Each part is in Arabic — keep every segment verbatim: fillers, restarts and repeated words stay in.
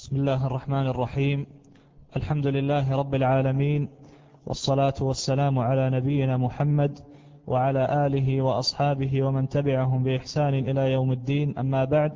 بسم الله الرحمن الرحيم. الحمد لله رب العالمين، والصلاة والسلام على نبينا محمد وعلى آله وأصحابه ومن تبعهم بإحسان إلى يوم الدين. أما بعد،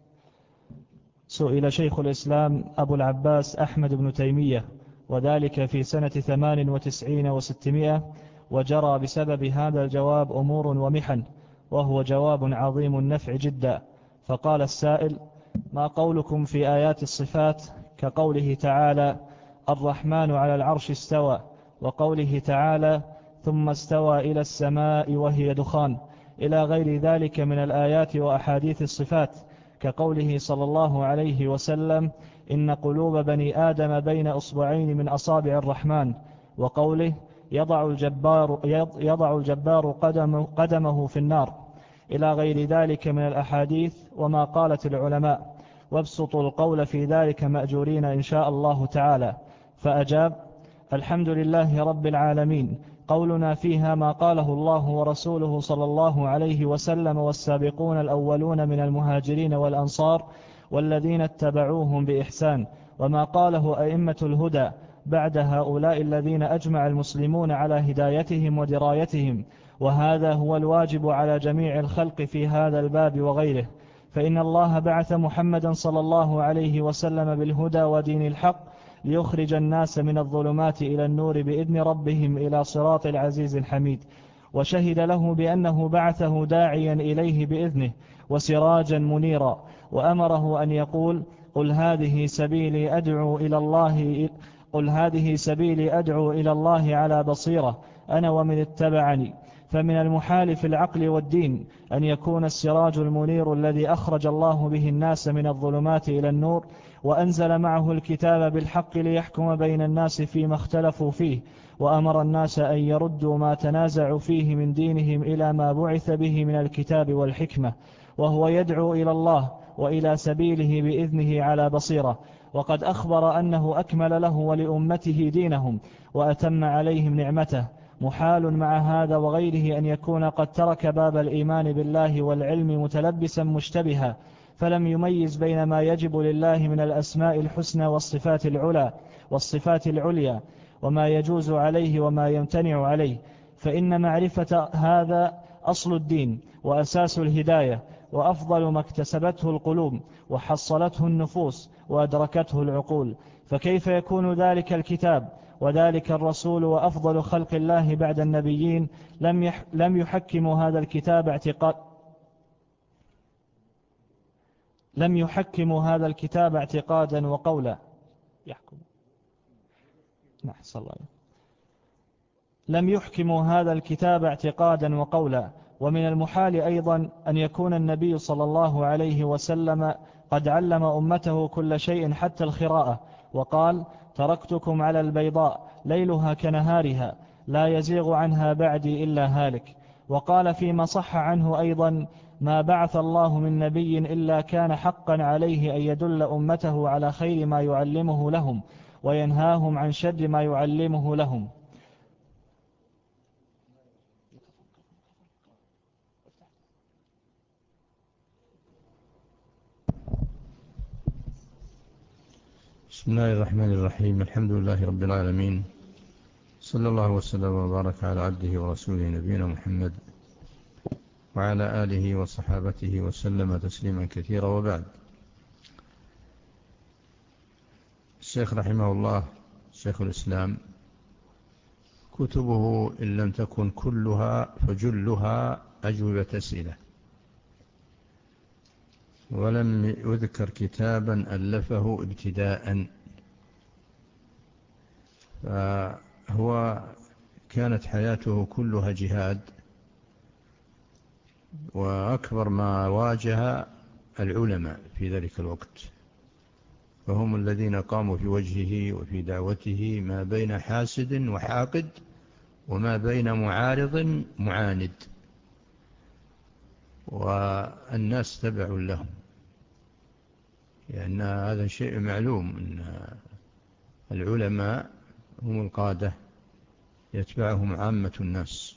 سئل شيخ الإسلام أبو العباس أحمد بن تيمية، وذلك في سنة ثمان وتسعين وستمائة، وجرى بسبب هذا الجواب أمور ومحن، وهو جواب عظيم النفع جدا. فقال السائل: ما قولكم في آيات الصفات كقوله تعالى: الرحمن على العرش استوى، وقوله تعالى: ثم استوى إلى السماء وهي دخان، إلى غير ذلك من الآيات وأحاديث الصفات، كقوله صلى الله عليه وسلم: إن قلوب بني آدم بين أصبعين من أصابع الرحمن، وقوله: يضع الجبار, يضع الجبار قدم قدمه في النار، إلى غير ذلك من الأحاديث وما قالت العلماء، وابسطوا القول في ذلك مأجورين إن شاء الله تعالى. فأجاب: الحمد لله رب العالمين، قولنا فيها ما قاله الله ورسوله صلى الله عليه وسلم والسابقون الأولون من المهاجرين والأنصار والذين اتبعوهم بإحسان، وما قاله أئمة الهدى بعد هؤلاء الذين أجمع المسلمون على هدايتهم ودرايتهم، وهذا هو الواجب على جميع الخلق في هذا الباب وغيره. فإن الله بعث محمدا صلى الله عليه وسلم بالهدى ودين الحق ليخرج الناس من الظلمات إلى النور بإذن ربهم إلى صراط العزيز الحميد، وشهد له بأنه بعثه داعيا إليه بإذنه وسراجا منيرا، وأمره أن يقول: قل هذه سبيلي أدعو إلى الله قل هذه سبيلي أدعو إلى الله على بصيرة أنا ومن اتبعني. فمن المحال في العقل والدين أن يكون السراج المنير الذي أخرج الله به الناس من الظلمات إلى النور، وأنزل معه الكتاب بالحق ليحكم بين الناس فيما اختلفوا فيه، وأمر الناس أن يردوا ما تنازعوا فيه من دينهم إلى ما بعث به من الكتاب والحكمة، وهو يدعو إلى الله وإلى سبيله بإذنه على بصيرة. وقد أخبر أنه أكمل له ولأمته دينهم وأتم عليهم نعمته. محال مع هذا وغيره أن يكون قد ترك باب الإيمان بالله والعلم متلبسا مشتبها، فلم يميز بين ما يجب لله من الأسماء الحسنى والصفات العلى والصفات العليا، وما يجوز عليه وما يمتنع عليه. فإن معرفة هذا أصل الدين وأساس الهداية، وأفضل ما اكتسبته القلوب وحصلته النفوس وأدركته العقول. فكيف يكون ذلك الكتاب وذلك الرسول وأفضل خلق الله بعد النبيين لم يح لم يحكموا هذا الكتاب اعتقاد لم يحكموا هذا الكتاب اعتقادا وقولا يحكم نحصل لم يحكموا هذا الكتاب اعتقادا وقولا. ومن المحال أيضا أن يكون النبي صلى الله عليه وسلم قد علم أمته كل شيء حتى الخراءة، وقال: تركتكم على البيضاء ليلها كنهارها لا يزيغ عنها بعدي إلا هالك. وقال فيما صح عنه أيضا: ما بعث الله من نبي إلا كان حقا عليه أن يدل أمته على خير ما يعلمه لهم وينهاهم عن شر ما يعلمه لهم. بسم الله الرحمن الرحيم. الحمد لله رب العالمين، صلى الله وسلم وبارك على عبده ورسوله نبينا محمد وعلى آله وصحابته وسلم تسليما كثيرا. وبعد، الشيخ رحمه الله شيخ الإسلام كتبه إن لم تكن كلها فجلها أجوبة أسئلة، ولم يذكر كتابا ألفه ابتداء. فهو كانت حياته كلها جهاد، وأكبر ما واجه العلماء في ذلك الوقت، فهم الذين قاموا في وجهه وفي دعوته ما بين حاسد وحاقد وما بين معارض معاند، والناس تبع لهم، لأن هذا شيء معلوم أن العلماء هم القادة يتبعهم عامة الناس.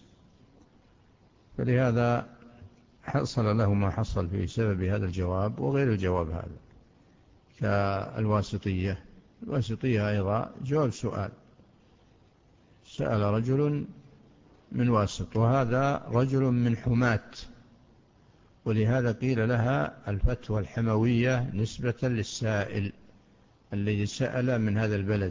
فلهذا حصل له ما حصل في سبب هذا الجواب وغير الجواب هذا. كالواسطية. الواسطية أيضا جواب سؤال، سأل رجل من واسط، وهذا رجل من حماة، ولهذا قيل لها الفتوى الحموية نسبة للسائل الذي سأل من هذا البلد.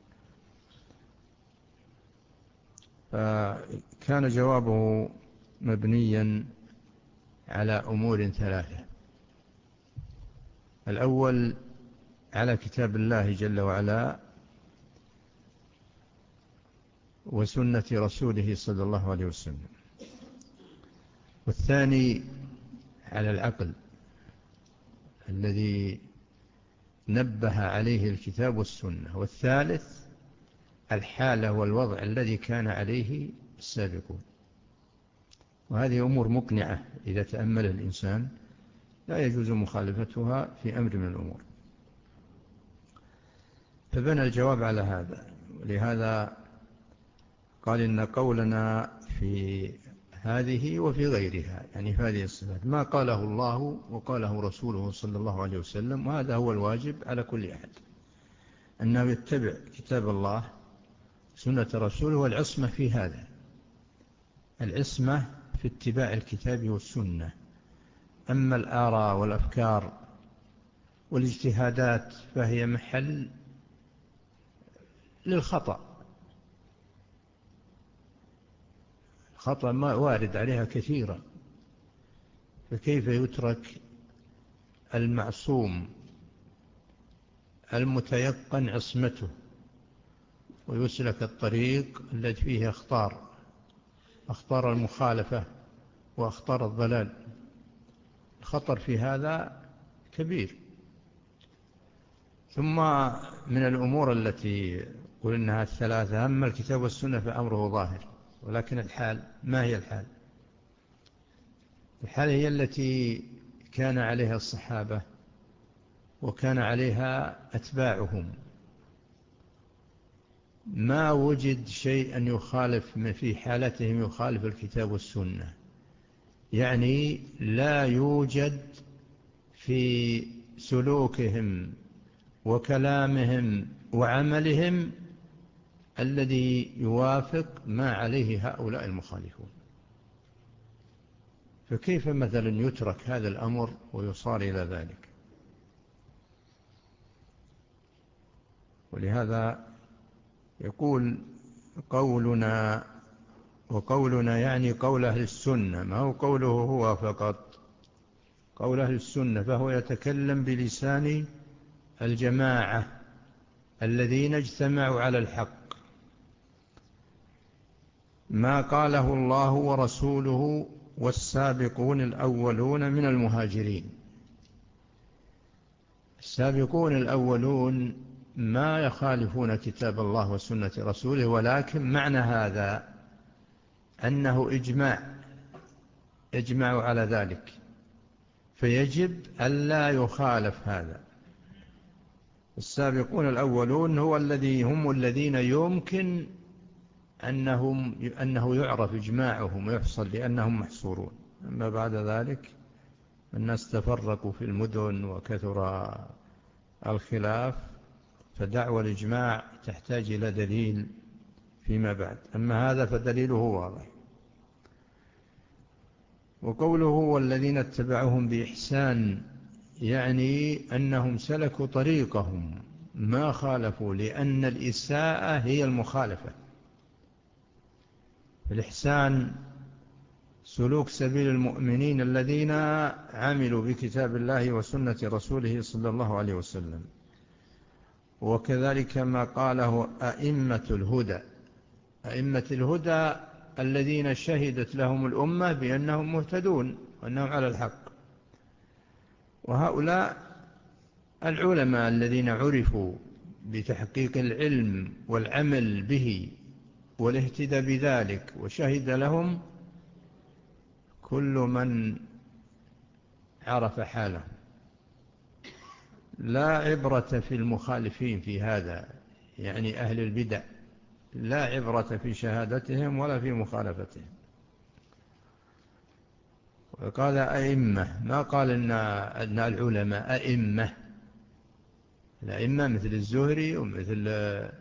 فكان جوابه مبنيا على أمور ثلاثة: الأول على كتاب الله جل وعلا وسنة رسوله صلى الله عليه وسلم، والثاني على العقل الذي نبه عليه الكتاب والسنة، والثالث الحالة والوضع الذي كان عليه السابقون. وهذه أمور مقنعة إذا تأمل الإنسان، لا يجوز مخالفتها في أمر من الأمور. فبنى الجواب على هذا، ولهذا قال إن قولنا في هذه وفي غيرها، يعني في هذه الصفات، ما قاله الله وقاله رسوله صلى الله عليه وسلم، وهذا هو الواجب على كل أحد، أنه يتبع كتاب الله سنة رسوله، والعصمة في هذا، العصمة في اتباع الكتاب والسنة. أما الآراء والأفكار والاجتهادات فهي محل للخطأ، خطأ ما وارد عليها كثيرا، فكيف يترك المعصوم المتيقن عصمته ويسلك الطريق الذي فيه أخطار، أخطار المخالفة وأخطار الضلال؟ الخطر في هذا كبير. ثم من الأمور التي قلناها الثلاثة، أما الكتاب والسنة فأمره ظاهر، ولكن الحال ما هي الحال؟ الحال هي التي كان عليها الصحابة وكان عليها أتباعهم، ما وجد شيء أن يخالف في حالتهم يخالف الكتاب والسنة، يعني لا يوجد في سلوكهم وكلامهم وعملهم الذي يوافق ما عليه هؤلاء المخالفون. فكيف مثلا يترك هذا الأمر ويصار إلى ذلك؟ ولهذا يقول قولنا، وقولنا يعني قول أهل السنة، ما هو قوله هو فقط، قول أهل السنة، فهو يتكلم بلسان الجماعة الذين اجتمعوا على الحق، ما قاله الله ورسوله والسابقون الأولون من المهاجرين. السابقون الأولون ما يخالفون كتاب الله وسنة رسوله، ولكن معنى هذا أنه إجماع، يجمع على ذلك، فيجب ألا يخالف هذا. السابقون الأولون هو الذي هم الذين يمكن أنهم أنه يعرف إجماعهم ويحصل لأنهم محصورون. أما بعد ذلك الناس تفرقوا في المدن وكثر الخلاف، فدعوى الإجماع تحتاج إلى دليل فيما بعد، أما هذا فدليله واضح. وقوله والذين اتبعوهم بإحسان، يعني أنهم سلكوا طريقهم ما خالفوا، لأن الإساءة هي المخالفة. الإحسان سلوك سبيل المؤمنين الذين عملوا بكتاب الله وسنة رسوله صلى الله عليه وسلم، وكذلك ما قاله أئمة الهدى. أئمة الهدى الذين شهدت لهم الأمة بأنهم مهتدون وأنهم على الحق، وهؤلاء العلماء الذين عرفوا بتحقيق العلم والعمل به والاهتداء بذلك، وشهد لهم كل من عرف حاله. لا عبرة في المخالفين في هذا، يعني أهل البدع، لا عبرة في شهادتهم ولا في مخالفتهم. وقال أئمة، ما قال إن, إن العلماء أئمة، الأئمة مثل الزهري ومثل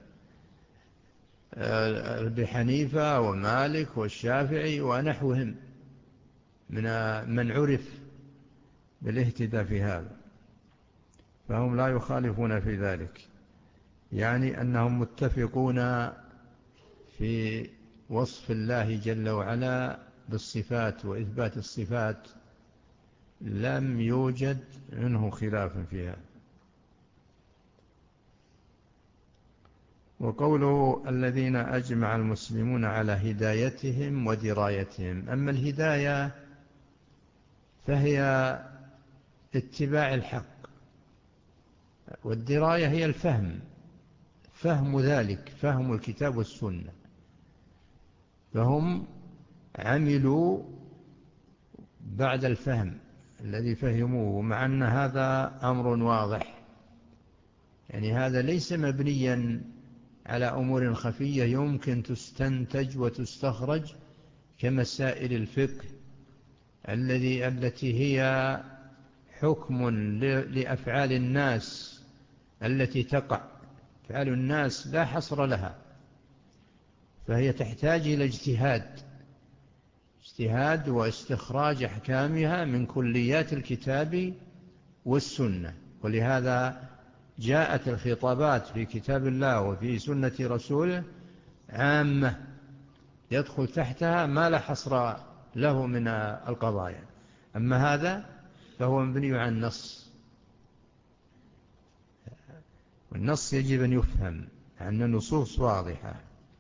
أبي حنيفة ومالك والشافعي ونحوهم من من عرف بالاهتداء في هذا، فهم لا يخالفون في ذلك، يعني أنهم متفقون في وصف الله جل وعلا بالصفات وإثبات الصفات، لم يوجد منه خلاف فيها. وقوله الذين أجمع المسلمون على هدايتهم ودرايتهم، أما الهداية فهي اتباع الحق، والدراية هي الفهم، فهم ذلك، فهم الكتاب والسنة، فهم عملوا بعد الفهم الذي فهموه، مع أن هذا أمر واضح، يعني هذا ليس مبنيا على أمور خفية يمكن تستنتج وتستخرج كمسائل الفقه الذي التي هي حكم لأفعال الناس التي تقع، أفعال الناس لا حصر لها، فهي تحتاج إلى اجتهاد اجتهاد واستخراج أحكامها من كليات الكتاب والسنة. ولهذا جاءت الخطابات في كتاب الله وفي سنة رسوله عامة يدخل تحتها ما لا حصر له من القضايا، أما هذا فهو مبني عن النص، والنص يجب أن يفهم أن النصوص واضحة.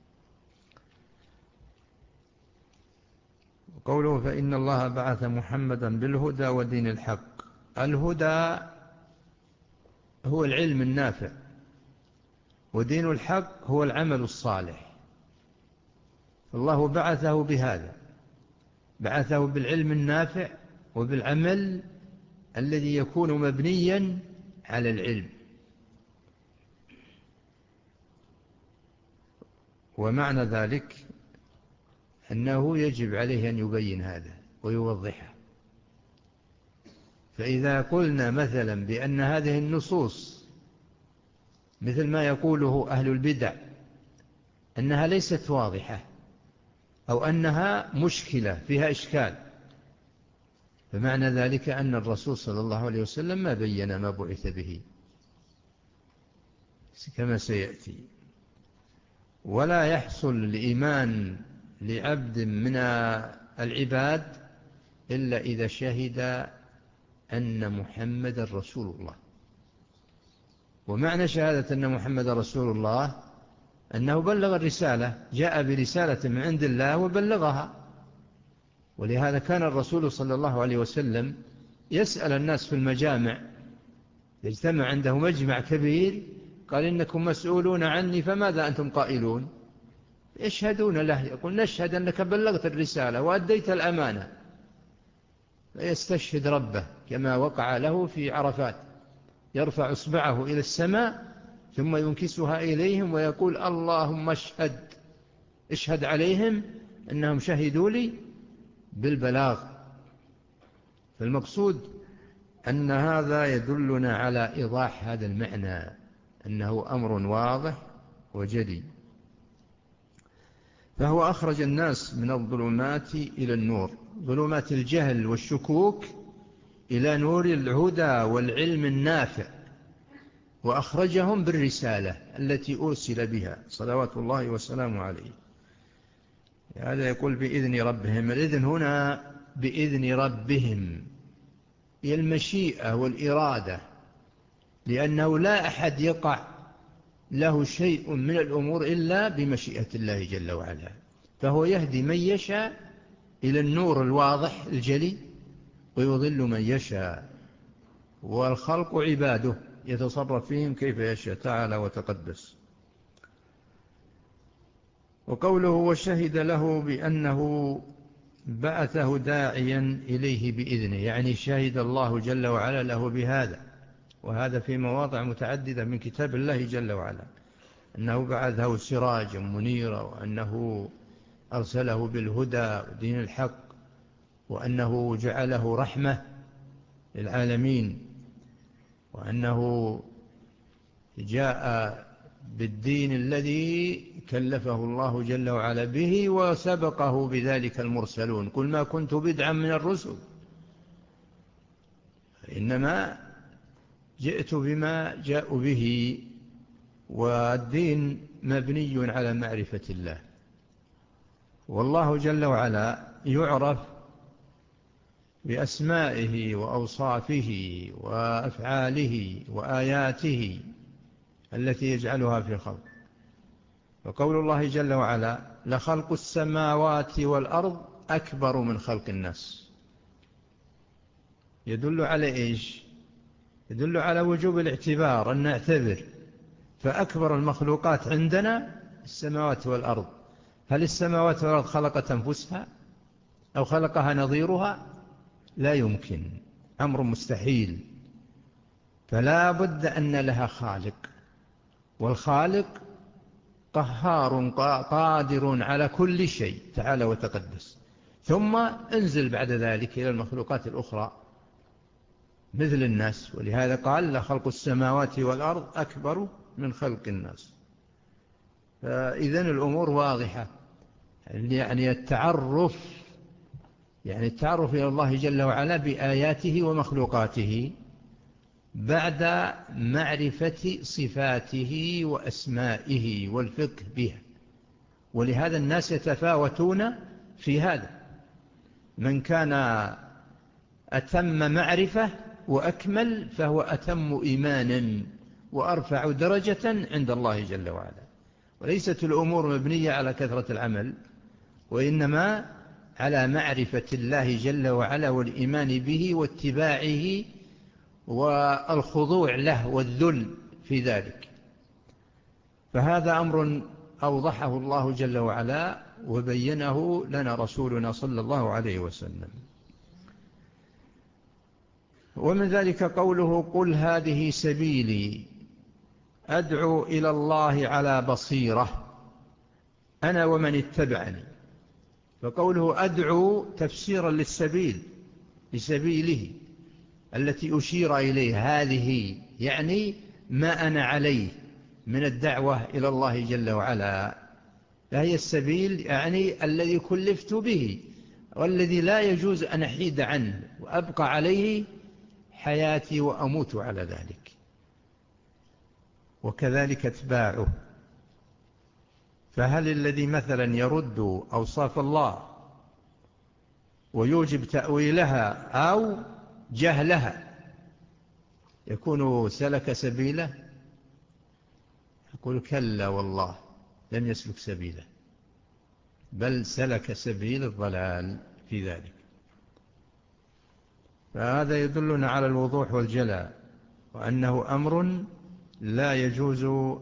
قوله فإن الله بعث محمدا بالهدى ودين الحق، الهدى هو العلم النافع، ودين الحق هو العمل الصالح، الله بعثه بهذا، بعثه بالعلم النافع وبالعمل الذي يكون مبنيا على العلم. ومعنى ذلك أنه يجب عليه أن يبين هذا ويوضحه. فإذا قلنا مثلا بأن هذه النصوص مثل ما يقوله أهل البدع أنها ليست واضحة أو أنها مشكلة فيها إشكال، فمعنى ذلك أن الرسول صلى الله عليه وسلم ما بين ما بعث به كما سيأتي. ولا يحصل الإيمان لعبد من العباد إلا إذا شهد أن محمد رسول الله. ومعنى شهادة أن محمد رسول الله أنه بلغ الرسالة، جاء برسالة من عند الله وبلغها. ولهذا كان الرسول صلى الله عليه وسلم يسأل الناس في المجامع، يجتمع عنده مجمع كبير، قال إنكم مسؤولون عني فماذا أنتم قائلون؟ يشهدون له، يقول نشهد أنك بلغت الرسالة وأديت الأمانة، فيستشهد ربه كما وقع له في عرفات، يرفع إصبعه إلى السماء ثم ينكسها إليهم ويقول اللهم اشهد، اشهد عليهم أنهم شهدوا لي بالبلاغ. فالمقصود أن هذا يدلنا على إيضاح هذا المعنى، أنه أمر واضح وجلي. فهو أخرج الناس من الظلمات إلى النور، ظلمات الجهل والشكوك إلى نور الهدى والعلم النافع، وأخرجهم بالرسالة التي أرسل بها صلوات الله وسلامه عليه. هذا يقول بإذن ربهم، الإذن هنا بإذن ربهم، هي المشيئة والإرادة، لأنه لا أحد يقع له شيء من الأمور إلا بمشيئة الله جل وعلا، فهو يهدي من يشاء إلى النور الواضح الجلي ويضل من يشاء، والخلق عباده يتصرف فيهم كيف يشاء تعالى وتقدس. وقوله وشهد له بأنه بعثه داعيا إليه بإذنه، يعني شهد الله جل وعلا له بهذا، وهذا في مواضع متعددة من كتاب الله جل وعلا، أنه بعثه سراجا منيرا، وأنه أرسله بالهدى ودين الحق، وأنه جعله رحمة للعالمين، وأنه جاء بالدين الذي كلفه الله جل وعلا به، وسبقه بذلك المرسلون. قل ما كنت بدعا من الرسل، إنما جئت بما جاءوا به، والدين مبني على معرفة الله. والله جل وعلا يعرف بأسمائه وأوصافه وأفعاله وآياته التي يجعلها في الخلق. وقول الله جل وعلا لخلق السماوات والأرض أكبر من خلق الناس، يدل على إيش؟ يدل على وجوب الاعتبار، أن نعتبر. فأكبر المخلوقات عندنا السماوات والأرض. هل السماوات والأرض خلقت أنفسها أو خلقها نظيرها؟ لا يمكن، أمر مستحيل. فلا بد أن لها خالق، والخالق قهار قادر على كل شيء تعالى وتقدس. ثم انزل بعد ذلك إلى المخلوقات الأخرى مثل الناس، ولهذا قال لخلق السماوات والأرض أكبر من خلق الناس. فإذن الأمور واضحة. يعني التعرف يعني التعرف إلى الله جل وعلا بآياته ومخلوقاته بعد معرفة صفاته وأسمائه والفقه بها. ولهذا الناس يتفاوتون في هذا، من كان أتم معرفة وأكمل فهو أتم إيمانا وأرفع درجة عند الله جل وعلا. وليست الأمور مبنية على كثرة العمل، وإنما على معرفة الله جل وعلا والإيمان به واتباعه والخضوع له والذل في ذلك. فهذا أمر أوضحه الله جل وعلا وبينه لنا رسولنا صلى الله عليه وسلم. ومن ذلك قوله قل هذه سبيلي أدعو إلى الله على بصيرة أنا ومن اتبعني. فقوله أدعو تفسيرا للسبيل، لسبيله التي أشير إليه، هذه يعني ما أنا عليه من الدعوة إلى الله جل وعلا. فهي السبيل يعني الذي كلفت به، والذي لا يجوز أن أحيد عنه وأبقى عليه حياتي وأموت على ذلك، وكذلك اتباعه. فهل الذي مثلا يرد أوصاف الله ويوجب تأويلها أو جهلها يكون سلك سبيله؟ يقول كلا والله لم يسلك سبيله، بل سلك سبيل الضلال في ذلك. فهذا يدلنا على الوضوح والجلاء، وأنه أمر لا يجوز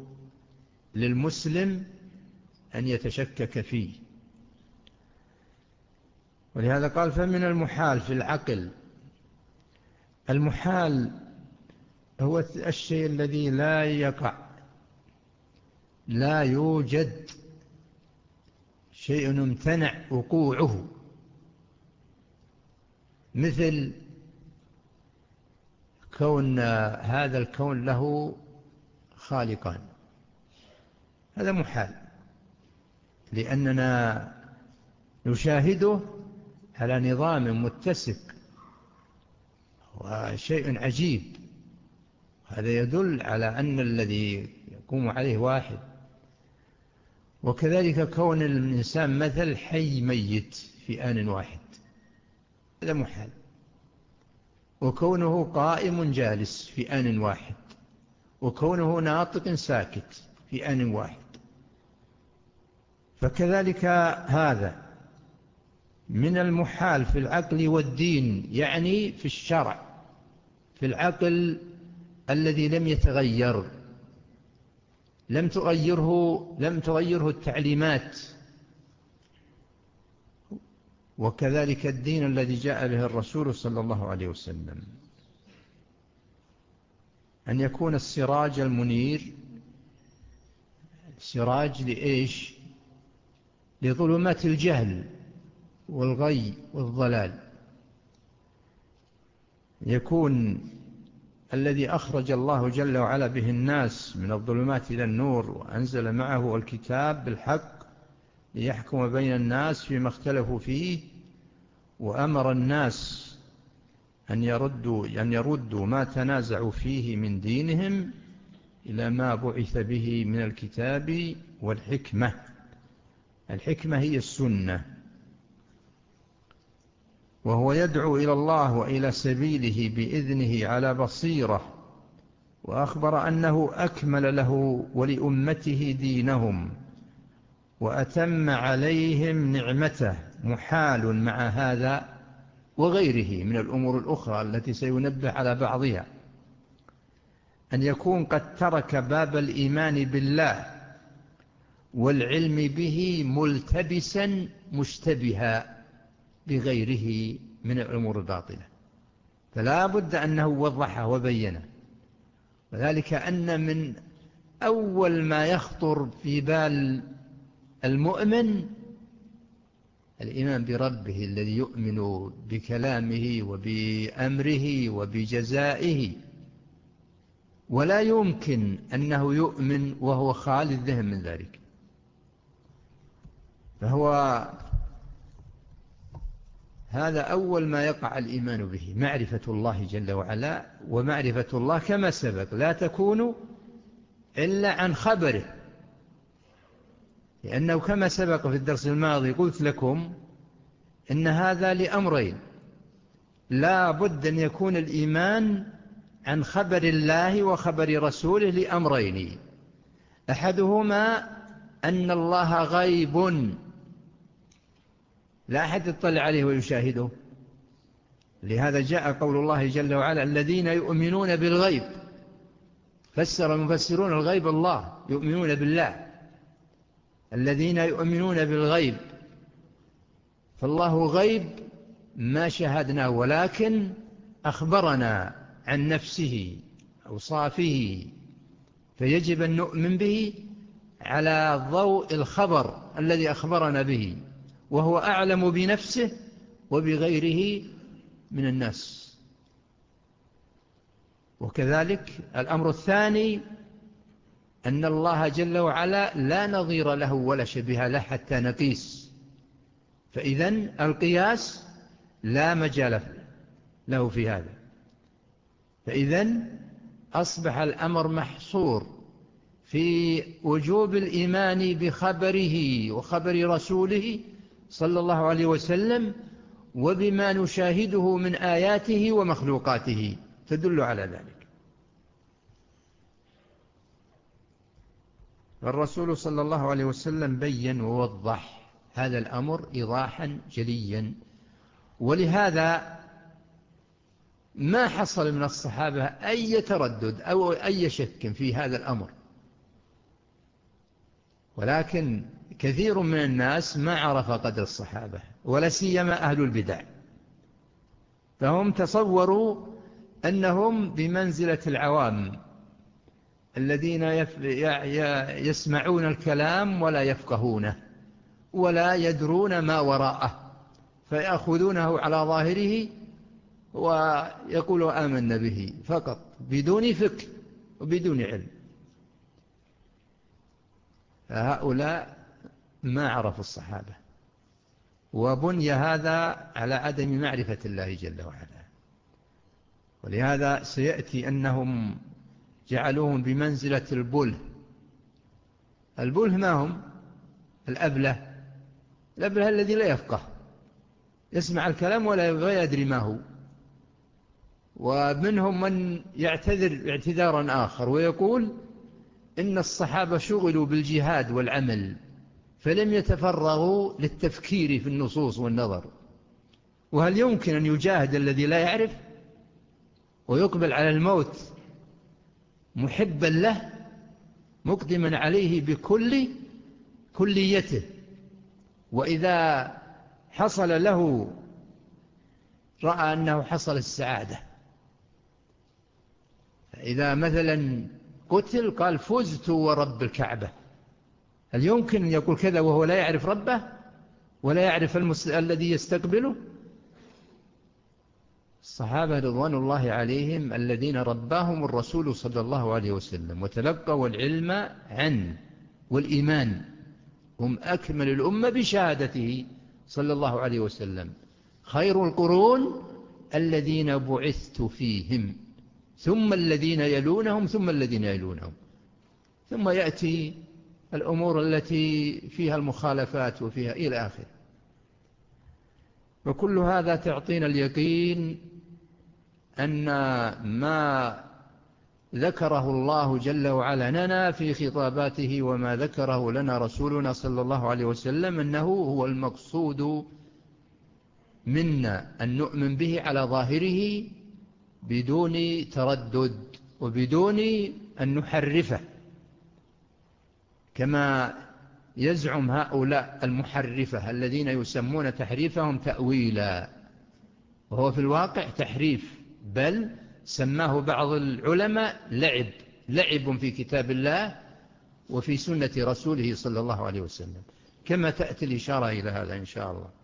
للمسلم أن يتشكك فيه. ولهذا قال فمن المحال في العقل. المحال هو الشيء الذي لا يقع، لا يوجد، شيء امتنع وقوعه، مثل كون هذا الكون له خالقان، هذا محال، لأننا نشاهده على نظام متسق وشيء عجيب. هذا يدل على أن الذي يقوم عليه واحد. وكذلك كون الإنسان مثل حي ميت في آن واحد، هذا محال. وكونه قائم جالس في آن واحد، وكونه ناطق ساكت في آن واحد. فكذلك هذا من المحال في العقل والدين، يعني في الشرع. في العقل الذي لم يتغير، لم تغيره لم تغيره التعليمات. وكذلك الدين الذي جاء به الرسول صلى الله عليه وسلم، أن يكون السراج المنير سراج لإيش؟ لظلمات الجهل والغي والضلال. يكون الذي أخرج الله جل وعلا به الناس من الظلمات إلى النور، وأنزل معه الكتاب بالحق ليحكم بين الناس فيما اختلفوا فيه، وأمر الناس أن يردوا, أن يردوا ما تنازعوا فيه من دينهم إلى ما بعث به من الكتاب والحكمة. الحكمة هي السنة، وهو يدعو إلى الله وإلى سبيله بإذنه على بصيرة، وأخبر أنه أكمل له ولأمته دينهم وأتم عليهم نعمته، محال مع هذا وغيره من الأمور الأخرى التي سينبه على بعضها أن يكون قد ترك باب الإيمان بالله والعلم به ملتبسا مشتبها بغيره من الأمور الباطلة، فلا بد أنه وضحه وبينه. وذلك أن من أول ما يخطر في بال المؤمن الإيمان بربه الذي يؤمن بكلامه وبأمره وبجزائه، ولا يمكن أنه يؤمن وهو خالي الذهن من ذلك. فهو هذا أول ما يقع الإيمان به، معرفة الله جل وعلا. ومعرفة الله كما سبق لا تكون إلا عن خبره، لأنه كما سبق في الدرس الماضي قلت لكم إن هذا لأمرين، لا بد أن يكون الإيمان عن خبر الله وخبر رسوله لأمرين: أحدهما أن الله غيب لا أحد يطلع عليه ويشاهده، لهذا جاء قول الله جل وعلا الذين يؤمنون بالغيب، فسر المفسرون الغيب الله، يؤمنون بالله، الذين يؤمنون بالغيب، فالله غيب ما شاهدناه ولكن أخبرنا عن نفسه أوصافه، فيجب أن نؤمن به على ضوء الخبر الذي أخبرنا به، وهو أعلم بنفسه وبغيره من الناس. وكذلك الأمر الثاني أن الله جل وعلا لا نظير له ولا شبيه له حتى نقيس، فإذن القياس لا مجال له في هذا. فإذن أصبح الأمر محصور في وجوب الإيمان بخبره وخبر رسوله صلى الله عليه وسلم، وبما نشاهده من آياته ومخلوقاته تدل على ذلك. الرسول صلى الله عليه وسلم بين ووضح هذا الأمر إيضاحا جليا، ولهذا ما حصل من الصحابة أي تردد أو أي شك في هذا الأمر. ولكن كثير من الناس ما عرف قدر الصحابة، ولا سيما أهل البدع، فهم تصوروا أنهم بمنزلة العوام الذين يسمعون الكلام ولا يفقهونه ولا يدرون ما وراءه، فيأخذونه على ظاهره ويقولوا آمنا به فقط بدون فقه وبدون علم. فهؤلاء ما عرفوا الصحابة، وبني هذا على عدم معرفة الله جل وعلا. ولهذا سيأتي أنهم جعلوهم بمنزلة البله. البله ما هم؟ الأبله. الأبله الذي لا يفقه، يسمع الكلام ولا يدري ما هو. ومنهم من يعتذر اعتذارا آخر ويقول إن الصحابة شغلوا بالجهاد والعمل فلم يتفرغوا للتفكير في النصوص والنظر. وهل يمكن أن يجاهد الذي لا يعرف ويقبل على الموت محبا له مقدما عليه بكل كليته، وإذا حصل له رأى أنه حصل السعادة؟ إذا مثلا قتل قال فزت ورب الكعبة. هل يمكن أن يقول كذا وهو لا يعرف ربه ولا يعرف المس... الذي يستقبله؟ الصحابة رضوان الله عليهم الذين رباهم الرسول صلى الله عليه وسلم وتلقوا العلم عنه والإيمان، هم أكمل الأمة بشهادته صلى الله عليه وسلم: خير القرون الذين بعثت فيهم ثم الذين يلونهم ثم الذين يلونهم. ثم يأتي الأمور التي فيها المخالفات وفيها إلى آخره. وكل هذا تعطينا اليقين أن ما ذكره الله جل وعلا لنا في خطاباته وما ذكره لنا رسولنا صلى الله عليه وسلم أنه هو المقصود منا، أن نؤمن به على ظاهره بدون تردد وبدون أن نحرفه كما يزعم هؤلاء المحرفة الذين يسمون تحريفهم تأويلا، وهو في الواقع تحريف، بل سماه بعض العلماء لعب لعب في كتاب الله وفي سنة رسوله صلى الله عليه وسلم، كما تأتي الإشارة إلى هذا إن شاء الله.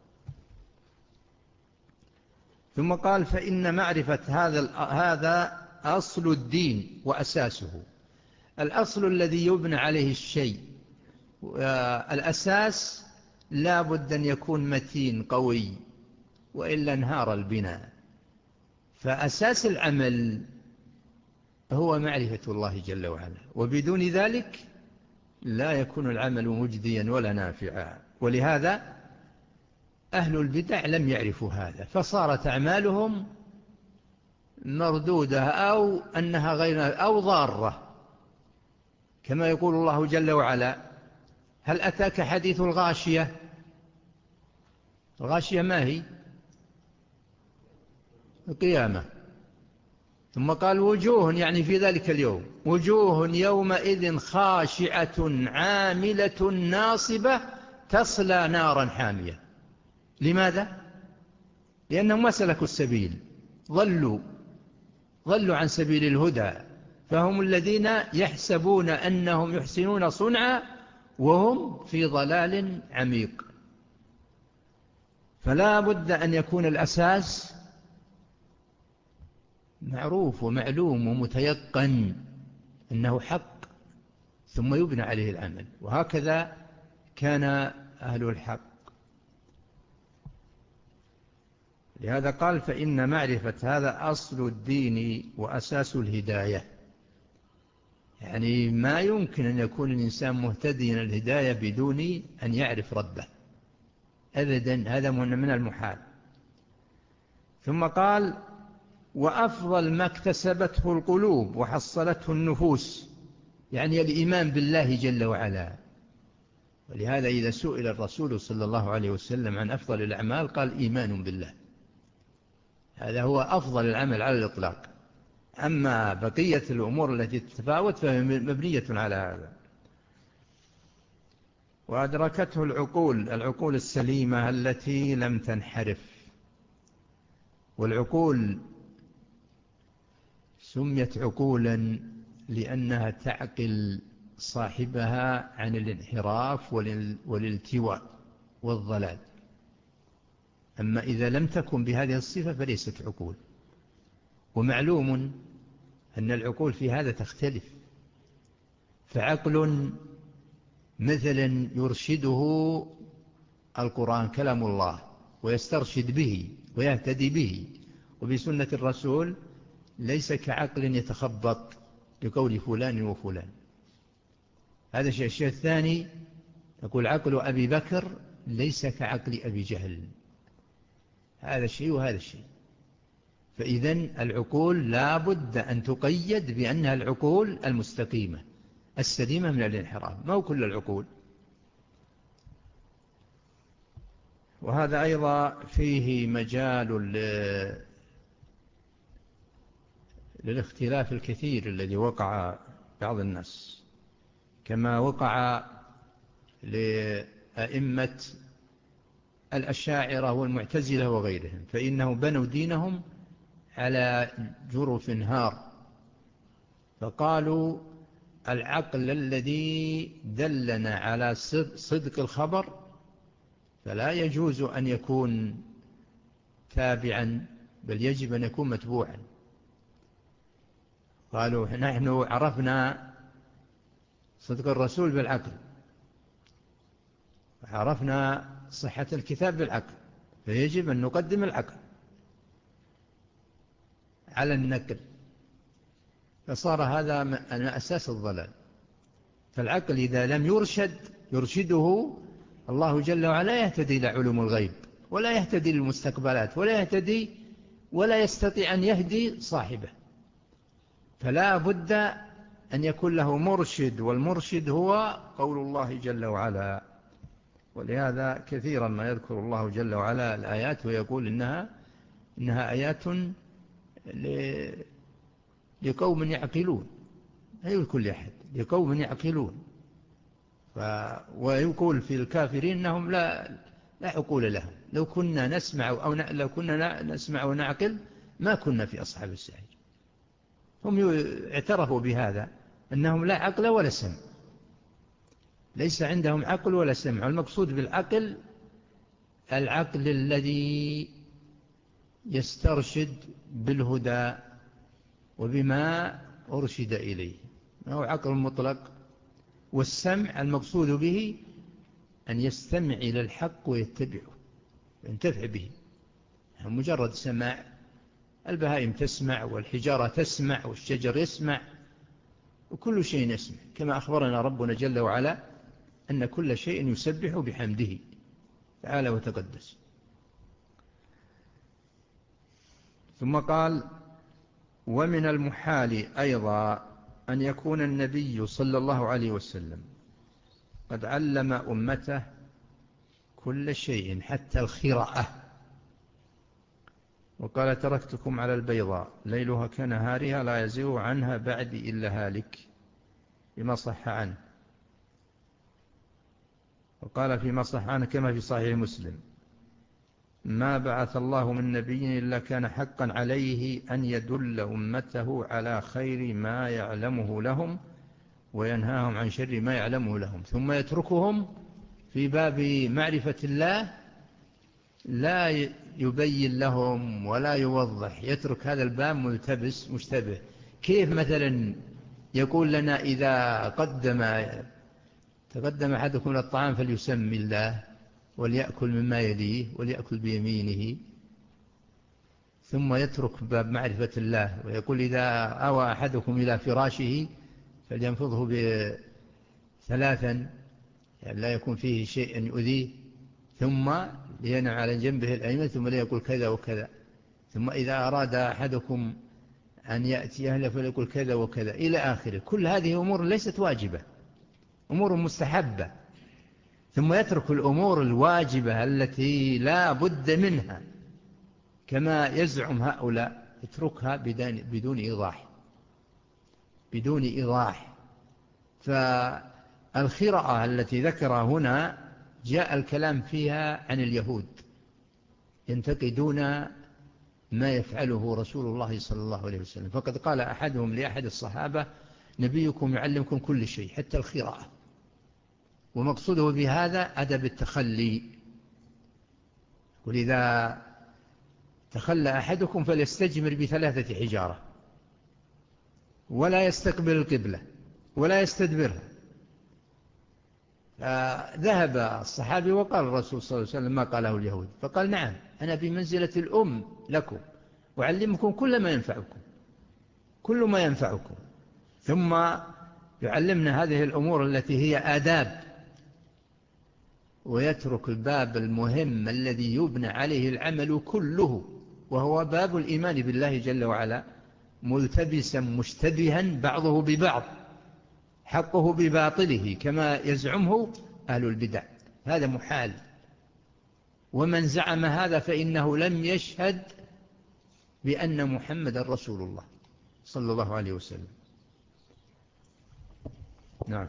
ثم قال: فإن معرفة هذا هذا أصل الدين وأساسه. الأصل الذي يبنى عليه الشيء، الأساس لا بد أن يكون متين قوي، وإلا انهار البناء. فأساس العمل هو معرفة الله جل وعلا، وبدون ذلك لا يكون العمل مجديا ولا نافعا. ولهذا أهل البدع لم يعرفوا هذا، فصارت أعمالهم مردودة أو أنها غير أو ضارة، كما يقول الله جل وعلا: هل أتاك حديث الغاشية؟ الغاشية ما هي؟ القيامة. ثم قال: وجوه، يعني في ذلك اليوم، وجوه يومئذ خاشعة عاملة ناصبة تصلى نارا حامية. لماذا؟ لأنهم ما سلكوا السبيل، ضلوا ضلوا عن سبيل الهدى، فهم الذين يحسبون أنهم يحسنون صنعا وهم في ضلال عميق. فلا بد أن يكون الأساس معروف ومعلوم ومتيقن أنه حق، ثم يبنى عليه العمل. وهكذا كان أهل الحق. لهذا قال: فإن معرفة هذا أصل الدين وأساس الهداية. يعني ما يمكن أن يكون الإنسان مهتديا الهداية بدون أن يعرف ربه أبدا، هذا من المحال. ثم قال: وأفضل ما اكتسبته القلوب وحصلته النفوس، يعني الإيمان بالله جل وعلا. ولهذا إذا سئل الرسول صلى الله عليه وسلم عن أفضل الأعمال قال: إيمان بالله، هذا هو أفضل العمل على الإطلاق. أما بقية الأمور التي تتفاوت فهي مبنية على هذا. وأدركته العقول العقول السليمة التي لم تنحرف. والعقول سميت عقولا لأنها تعقل صاحبها عن الانحراف والالتواء والضلال. أما إذا لم تكن بهذه الصفة فليست عقول. ومعلوم أن العقول في هذا تختلف، فعقل مثلا يرشده القرآن كلام الله ويسترشد به ويهتدي به وبسنة الرسول، ليس كعقل يتخبط لقول فلان وفلان. هذا الشيء. الشيء الثاني يقول: عقل أبي بكر ليس كعقل أبي جهل. هذا الشيء وهذا الشيء. فإذن العقول لا بد أن تقيد بأنها العقول المستقيمة السليمة من الانحراف، ما هو كل العقول. وهذا أيضا فيه مجال للاختلاف الكثير الذي وقع بعض الناس، كما وقع لأئمة الأشاعرة والمعتزلة وغيرهم، فإنهم بنوا دينهم على جرف هار، فقالوا: العقل الذي دلنا على صدق الخبر فلا يجوز أن يكون تابعا بل يجب أن يكون متبوعا. قالوا نحن عرفنا صدق الرسول بالعقل، عرفنا صحة الكتاب بالعقل، فيجب أن نقدم العقل على النقل، فصار هذا من أساس الضلال. فالعقل إذا لم يرشد يرشده الله جل وعلا يهتدي إلى علوم الغيب، ولا يهتدي للمستقبلات، ولا يهتدي ولا يستطيع أن يهدي صاحبه. فلا بد أن يكون له مرشد، والمرشد هو قول الله جل وعلا. ولهذا كثيرا ما يذكر الله جل وعلا الآيات ويقول إنها إنها آيات لقوم يعقلون، أي لكل أحد، لقوم يعقلون. ف... ويقول في الكافرين إنهم لا لا عقول لهم، لو كنا نسمع أو ن... لو كنا نسمع ونعقل ما كنا في أصحاب السعير. هم اعترفوا بهذا، أنهم لا عقل ولا سمع، ليس عندهم عقل ولا سمع. المقصود بالعقل العقل الذي يسترشد بالهدى وبما أرشد إليه، ما هو عقل مطلق. والسمع المقصود به أن يستمع إلى الحق ويتبعه وينتفع به، مجرد سماع. البهائم تسمع، والحجارة تسمع، والشجر يسمع، وكل شيء يسمع، كما أخبرنا ربنا جل وعلا أن كل شيء يسبح بحمده تعالى وتقدس. ثم قال: ومن المحال أيضا أن يكون النبي صلى الله عليه وسلم قد علم أمته كل شيء حتى الخراءة، وقال: تركتكم على البيضاء ليلها كنهارها لا يزيغ عنها بعدي إلا هالك، بما صح عنه. وقال فيما صح عنه كما في صحيح مسلم: ما بعث الله من نبي إلا كان حقا عليه أن يدل أمته على خير ما يعلمه لهم وينهاهم عن شر ما يعلمه لهم، ثم يتركهم في باب معرفة الله، لا يبين لهم ولا يوضح، يترك هذا الباب ملتبس مشتبه. كيف مثلا يقول لنا إذا قدم تقدم أحدكم الطعام فليسمي الله وليأكل مما يليه وليأكل بيمينه، ثم يترك باب معرفة الله ويقول إذا أوى أحدكم إلى فراشه فلينفضه بثلاثا، يعني لا يكون فيه شيء يؤذيه، ثم لينام على جنبه الأيمن، ثم ليقول كذا وكذا، ثم إذا أراد أحدكم أن يأتي أهله فليقول كذا وكذا إلى آخره. كل هذه أمور ليست واجبة، أمور مستحبة. ثم يترك الأمور الواجبة التي لا بد منها كما يزعم هؤلاء، يتركها بدون إيضاح بدون إيضاح. فالخراءة التي ذكر هنا جاء الكلام فيها عن اليهود، ينتقدون ما يفعله رسول الله صلى الله عليه وسلم. فقد قال أحدهم لأحد الصحابة: نبيكم يعلمكم كل شيء حتى الخراءة. ومقصوده بهذا أدب التخلي، ولذا تخلى أحدكم فليستجمر بثلاثة حجارة، ولا يستقبل القبلة ولا يستدبرها. ذهب الصحابي وقال الرسول صلى الله عليه وسلم ما قاله اليهود، فقال: نعم، أنا بمنزلة الأم لكم، وأعلمكم كل ما ينفعكم كل ما ينفعكم ثم يعلمنا هذه الأمور التي هي آداب، ويترك الباب المهم الذي يبنى عليه العمل كله، وهو باب الإيمان بالله جل وعلا، ملتبسا مشتبها بعضه ببعض، حقه بباطله كما يزعمه أهل البدع. هذا محال، ومن زعم هذا فإنه لم يشهد بأن محمد رسول الله صلى الله عليه وسلم. نعم.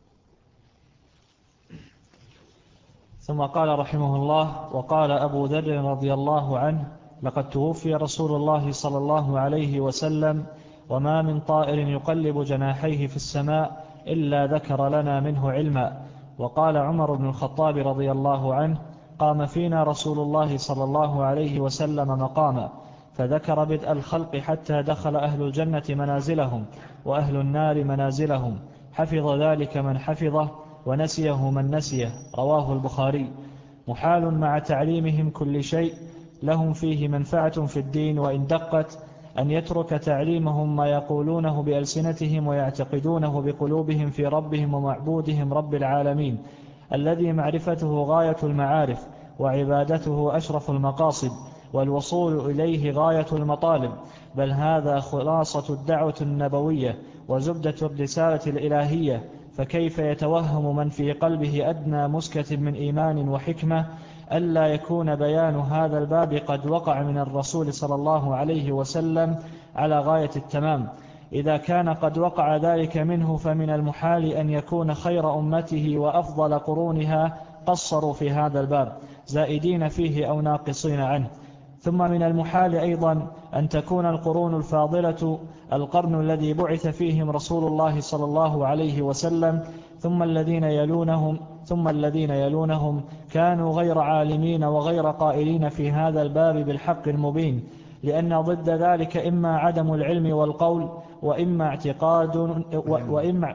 ثم قال رحمه الله: وقال أبو ذر رضي الله عنه: لقد توفي رسول الله صلى الله عليه وسلم، وما من طائر يقلب جناحيه في السماء إلا ذكر لنا منه علما. وقال عمر بن الخطاب رضي الله عنه: قام فينا رسول الله صلى الله عليه وسلم مقاما، فذكر بدء الخلق حتى دخل أهل الجنة منازلهم وأهل النار منازلهم، حفظ ذلك من حفظه ونسيه من نسيه، رواه البخاري. محال مع تعليمهم كل شيء لهم فيه منفعة في الدين وإن دقت أن يترك تعليمهم ما يقولونه بألسنتهم ويعتقدونه بقلوبهم في ربهم ومعبودهم رب العالمين، الذي معرفته غاية المعارف وعبادته أشرف المقاصد والوصول إليه غاية المطالب، بل هذا خلاصة الدعوة النبوية وزبدة الرسالة الإلهية. فكيف يتوهم من في قلبه أدنى مسكة من إيمان وحكمة ألا يكون بيان هذا الباب قد وقع من الرسول صلى الله عليه وسلم على غاية التمام؟ إذا كان قد وقع ذلك منه فمن المحال أن يكون خير أمته وأفضل قرونها قصروا في هذا الباب زائدين فيه أو ناقصين عنه. ثم من المحال أيضا أن تكون القرون الفاضلة القرن الذي بعث فيهم رسول الله صلى الله عليه وسلم ثم الذين يلونهم ثم الذين يلونهم كانوا غير عالمين وغير قائلين في هذا الباب بالحق المبين، لأن ضد ذلك إما عدم العلم والقول وإما اعتقاد وإما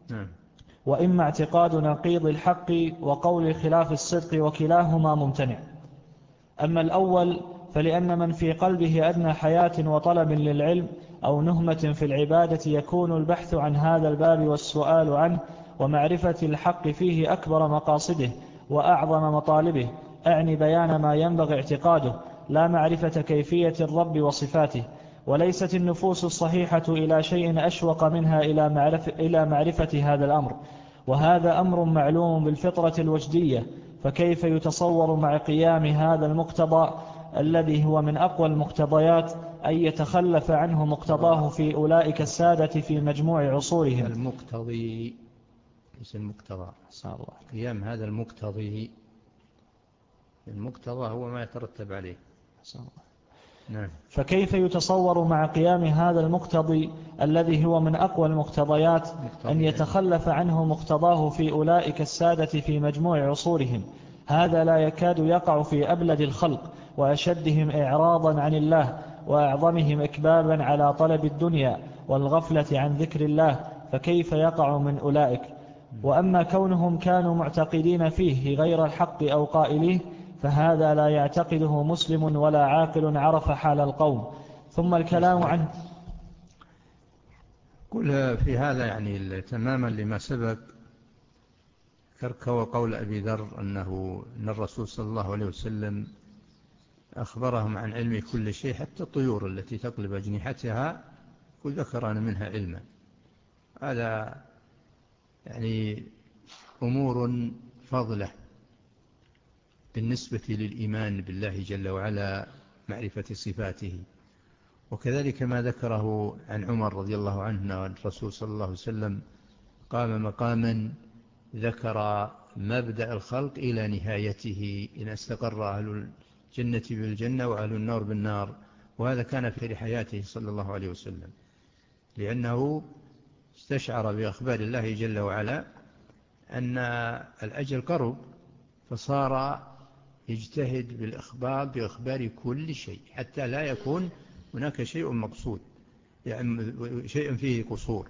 وإما اعتقاد نقيض الحق وقول خلاف الصدق، وكلاهما ممتنع. أما الأول فلأن من في قلبه أدنى حياة وطلب للعلم أو نهمة في العبادة يكون البحث عن هذا الباب والسؤال عنه ومعرفة الحق فيه أكبر مقاصده وأعظم مطالبه، أعني بيان ما ينبغي اعتقاده لا معرفة كيفية الرب وصفاته. وليست النفوس الصحيحة إلى شيء أشوق منها إلى معرفة, إلى معرفة هذا الأمر، وهذا أمر معلوم بالفطرة الوجدية. فكيف يتصور مع قيام هذا المقتضى الذي هو من أقوى المقتضيات أن يتخلف عنه مقتضاه في أولئك السادة في مجموع عصورهم؟ المقتضي ليس المقتضى. قيام هذا المقتضي، المقتضى هو ما يترتب عليه. نعم. فكيف يتصور مع قيام هذا المقتضي الذي هو من أقوى المقتضيات أن يتخلف عنه مقتضاه في أولئك السادة في مجموع عصورهم؟ هذا لا يكاد يقع في أبلد الخلق وأشدهم إعراضا عن الله وأعظمهم إكبابا على طلب الدنيا والغفلة عن ذكر الله، فكيف يقع من أولئك؟ وأما كونهم كانوا معتقدين فيه غير الحق أو قائليه فهذا لا يعتقده مسلم ولا عاقل عرف حال القوم. ثم الكلام عنه كل في هذا يعني تماما لما سبق كركوا قول أبي ذر أنه أن الرسول صلى الله عليه وسلم أخبرهم عن علم كل شيء حتى الطيور التي تقلب أجنحتها وذكر أن منها علما. هذا يعني أمور فضلة بالنسبة للإيمان بالله جل وعلا، معرفة صفاته. وكذلك ما ذكره عن عمر رضي الله عنه أن الرسول صلى الله عليه وسلم قام مقاما ذكر مبدأ الخلق إلى نهايته إن استقر أهل الجنة بالجنة وأهل النار بالنار، وهذا كان في حياته صلى الله عليه وسلم، لأنه استشعر بأخبار الله جل وعلا أن الأجل قرب، فصار يجتهد بالإخبار بإخبار كل شيء حتى لا يكون هناك شيء مقصود، يعني شيء فيه قصور.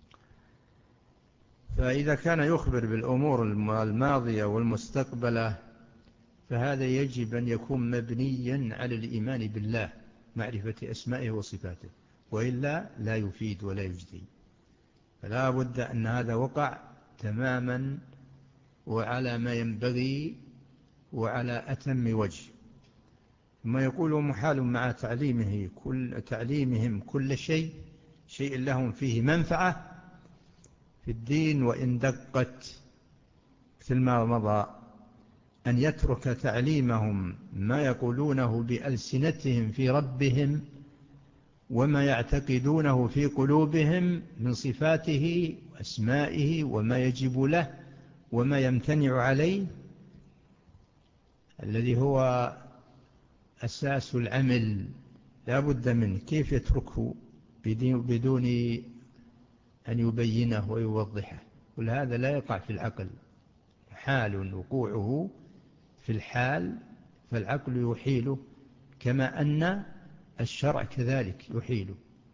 فإذا كان يخبر بالأمور الماضية والمستقبلة فهذا يجب أن يكون مبنيا على الإيمان بالله، معرفة أسمائه وصفاته، وإلا لا يفيد ولا يجدي. فلا بد أن هذا وقع تماما وعلى ما ينبغي وعلى أتم وجه. ثم يقول محال مع تعليمه كل تعليمهم كل شيء شيء لهم فيه منفعة في الدين وإن دقت، مثل ما مضى، أن يترك تعليمهم ما يقولونه بألسنتهم في ربهم وما يعتقدونه في قلوبهم من صفاته وأسمائه وما يجب له وما يمتنع عليه، الذي هو أساس العمل لا بد منه. كيف يتركه بدون أن يبينه ويوضحه؟ كل هذا لا يقع في العقل، حال وقوعه في الحال فالعقل يحيله، كما أن الشرع كذلك يحيله.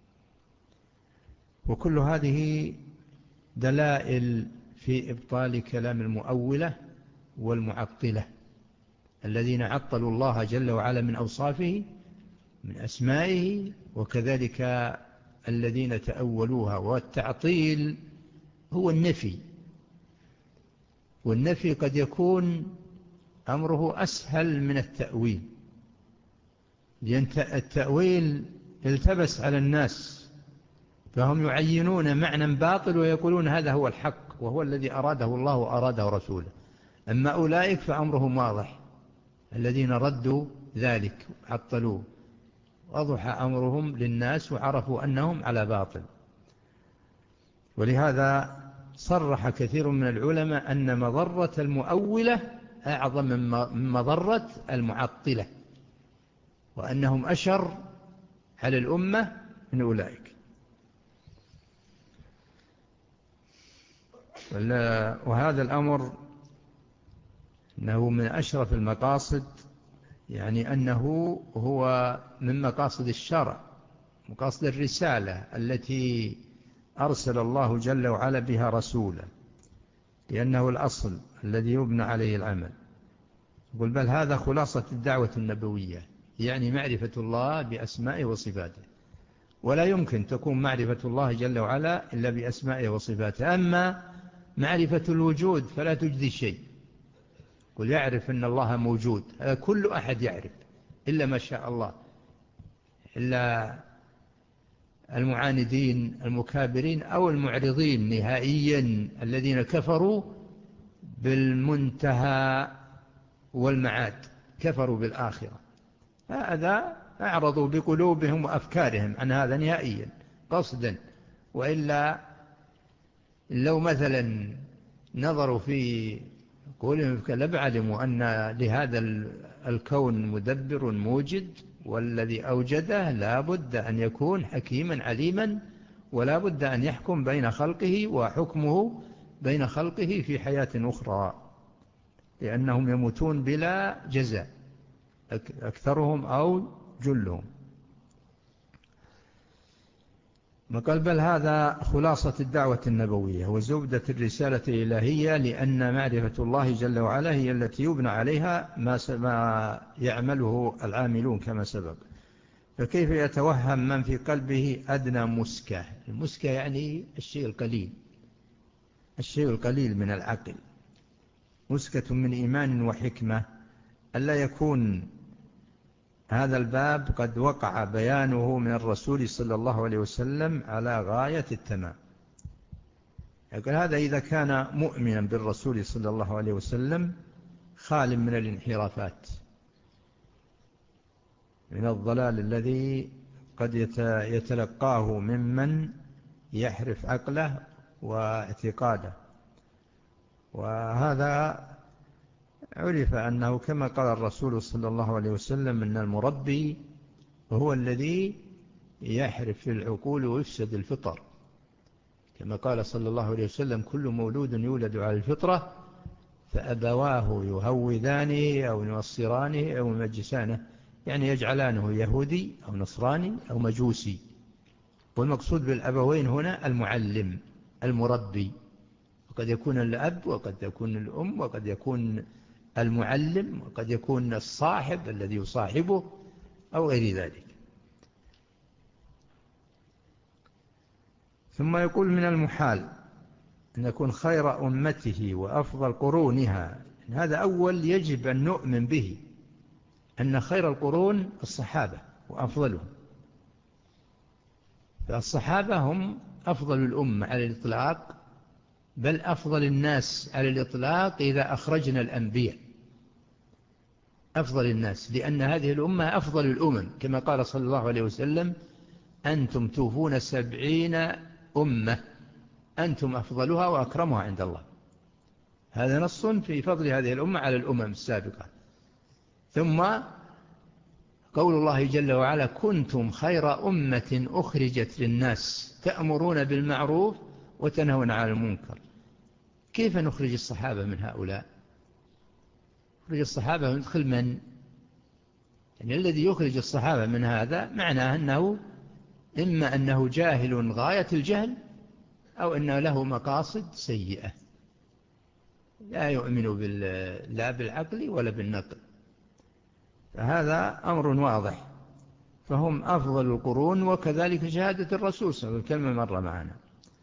وكل هذه دلائل في إبطال كلام المؤولة والمعطلة الذين عطلوا الله جل وعلا من أوصافه من أسمائه، وكذلك الذين تأولوها. والتعطيل هو النفي، والنفي قد يكون أمره أسهل من التأويل، لأن التأويل التبس على الناس فهم يعينون معنى باطل ويقولون هذا هو الحق وهو الذي أراده الله وأراده رسوله. أما أولئك فأمرهم واضح، الذين ردوا ذلك عطلوه، وضح أمرهم للناس وعرفوا أنهم على باطل. ولهذا صرح كثير من العلماء أن مضرة المؤولة أعظم من مضرة المعطلة، وأنهم أشر على الأمة من أولئك. وهذا الأمر أنه من أشرف المقاصد، يعني أنه هو من مقاصد الشرع، مقاصد الرسالة التي أرسل الله جل وعلا بها رسولا، لأنه الأصل الذي يبنى عليه العمل. يقول بل هذا خلاصة الدعوة النبوية، يعني معرفة الله بأسمائه وصفاته، ولا يمكن تكون معرفة الله جل وعلا إلا بأسمائه وصفاته. أما معرفة الوجود فلا تجدي شيء. قل يعرف أن الله موجود، هذا كل أحد يعرف إلا ما شاء الله، إلا المعاندين المكابرين أو المعرضين نهائيا الذين كفروا بالمنتهى والمعاد، كفروا بالآخرة، هذا أعرضوا بقلوبهم وأفكارهم عن هذا نهائيا قصدا. وإلا لو مثلا نظروا في قولهم لعلموا أن لهذا الكون مدبر موجد، والذي أوجده لا بد أن يكون حكيما عليما، ولا بد أن يحكم بين خلقه وحكمه بين خلقه في حياة أخرى، لأنهم يموتون بلا جزاء أكثرهم أو جلهم. قال بل هذا خلاصة الدعوة النبوية وزبدة الرسالة الإلهية، لأن معرفة الله جل وعلا هي التي يبنى عليها ما يعمله العاملون كما سبق. فكيف يتوهم من في قلبه أدنى مسكة؟ المسكة يعني الشيء القليل، الشيء القليل من العقل، مسكة من إيمان وحكمة، ألا يكون هذا الباب قد وقع بيانه من الرسول صلى الله عليه وسلم على غاية التمام. يقول هذا إذا كان مؤمنا بالرسول صلى الله عليه وسلم خال من الانحرافات، من الضلال الذي قد يتلقاه ممن يحرف عقله واعتقاده. وهذا عرف أنه كما قال الرسول صلى الله عليه وسلم أن المربي هو الذي يحرف في العقول ويفسد الفطر، كما قال صلى الله عليه وسلم كل مولود يولد على الفطرة فأبواه يهودانه أو ينصرانه أو يمجسانه، يعني يجعلانه يهودي أو نصراني أو مجوسي. والمقصود بالأبوين هنا المعلم المربي، وقد يكون الأب وقد يكون الأم وقد يكون المعلم وقد يكون الصاحب الذي يصاحبه أو غير ذلك. ثم يقول من المحال أن يكون خير أمته وأفضل قرونها، هذا أول يجب أن نؤمن به، أن خير القرون الصحابة وأفضلهم. فالصحابة هم أفضل الأمة على الإطلاق، بل أفضل الناس على الإطلاق إذا أخرجنا الأنبياء، أفضل الناس، لأن هذه الأمة أفضل الأمم، كما قال صلى الله عليه وسلم أنتم توفون سبعين أمة أنتم أفضلها وأكرمها عند الله. هذا نص في فضل هذه الأمة على الأمم السابقة. ثم قول الله جل وعلا كنتم خير أمة أخرجت للناس تأمرون بالمعروف وتنهون عن المنكر. كيف نخرج الصحابة من هؤلاء؟ نخرج الصحابة وندخل من؟ يعني الذي يخرج الصحابة من هذا معناه أنه إما أنه جاهل غاية الجهل أو أنه له مقاصد سيئة لا يؤمن لا بالعقل ولا بالنقل. فهذا أمر واضح. فهم أفضل القرون، وكذلك شهادة الرسول صلى الله عليه وسلم كلمة مرة معنا.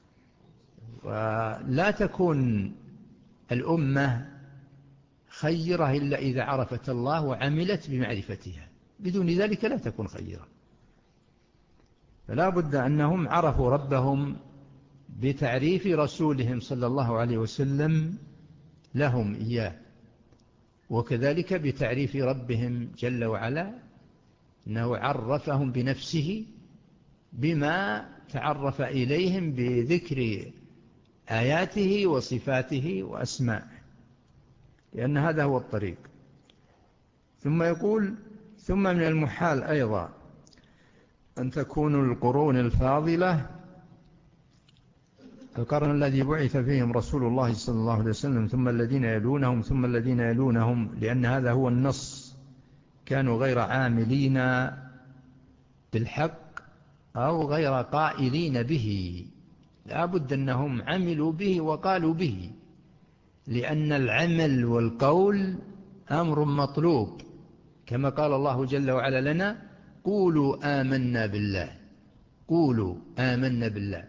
ولا تكون الأمة خيرة إلا إذا عرفت الله وعملت بمعرفتها، بدون ذلك لا تكون خيرة. فلا بد أنهم عرفوا ربهم بتعريف رسولهم صلى الله عليه وسلم لهم إياه، وكذلك بتعريف ربهم جل وعلا أنه عرفهم بنفسه بما تعرف إليهم بذكر آياته وصفاته وأسماءه، لأن هذا هو الطريق. ثم يقول: ثم من المحال أيضا أن تكون القرون الفاضلة القرن الذي بعث فيهم رسول الله صلى الله عليه وسلم ثم الذين يلونهم ثم الذين يلونهم، لأن هذا هو النص، كانوا غير عاملين بالحق أو غير قائلين به. لا بد أنهم عملوا به وقالوا به، لأن العمل والقول أمر مطلوب، كما قال الله جل وعلا لنا: قولوا آمنا بالله، قولوا آمنا بالله.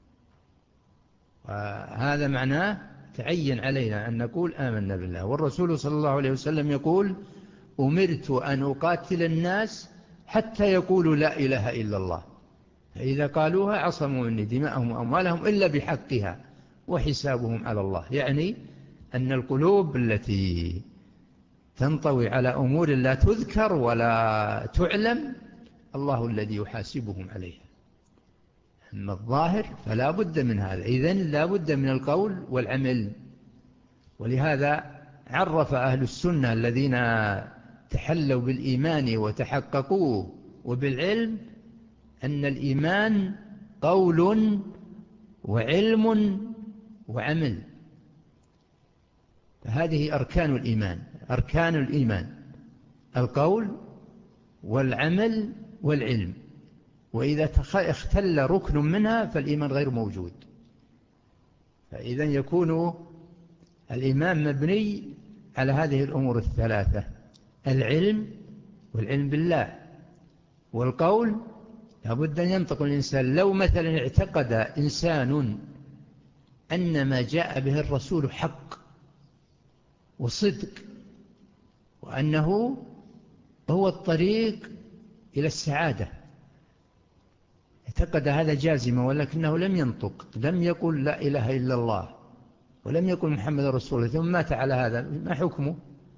وهذا معناه تعين علينا أن نقول آمنا بالله. والرسول صلى الله عليه وسلم يقول: أمرت أن أقاتل الناس حتى يقولوا لا إله إلا الله، فإذا قالوها عصموا مني دماءهم وأموالهم إلا بحقها وحسابهم على الله. يعني أن القلوب التي تنطوي على أمور لا تذكر ولا تعلم الله الذي يحاسبهم عليها. أما الظاهر فلا بد من هذا. إذن لا بد من القول والعمل. ولهذا عرف أهل السنة الذين تحلوا بالإيمان وتحققوه وبالعلم أن الإيمان قول وعلم وعمل. فهذه أركان الإيمان، أركان الإيمان القول والعمل والعلم. وإذا اختل ركن منها فالإيمان غير موجود. فإذا يكون الإيمان مبني على هذه الأمور الثلاثة: العلم والعلم بالله، والقول لابد أن ينطق الإنسان. لو مثلا اعتقد إنسان أن ما جاء به الرسول حق وصدق وأنه هو الطريق إلى السعادة، اعتقد هذا جازما، ولكنه لم ينطق، لم يقل لا إله إلا الله ولم يقل محمد رسول الله، ثم مات على هذا، ما حكمه؟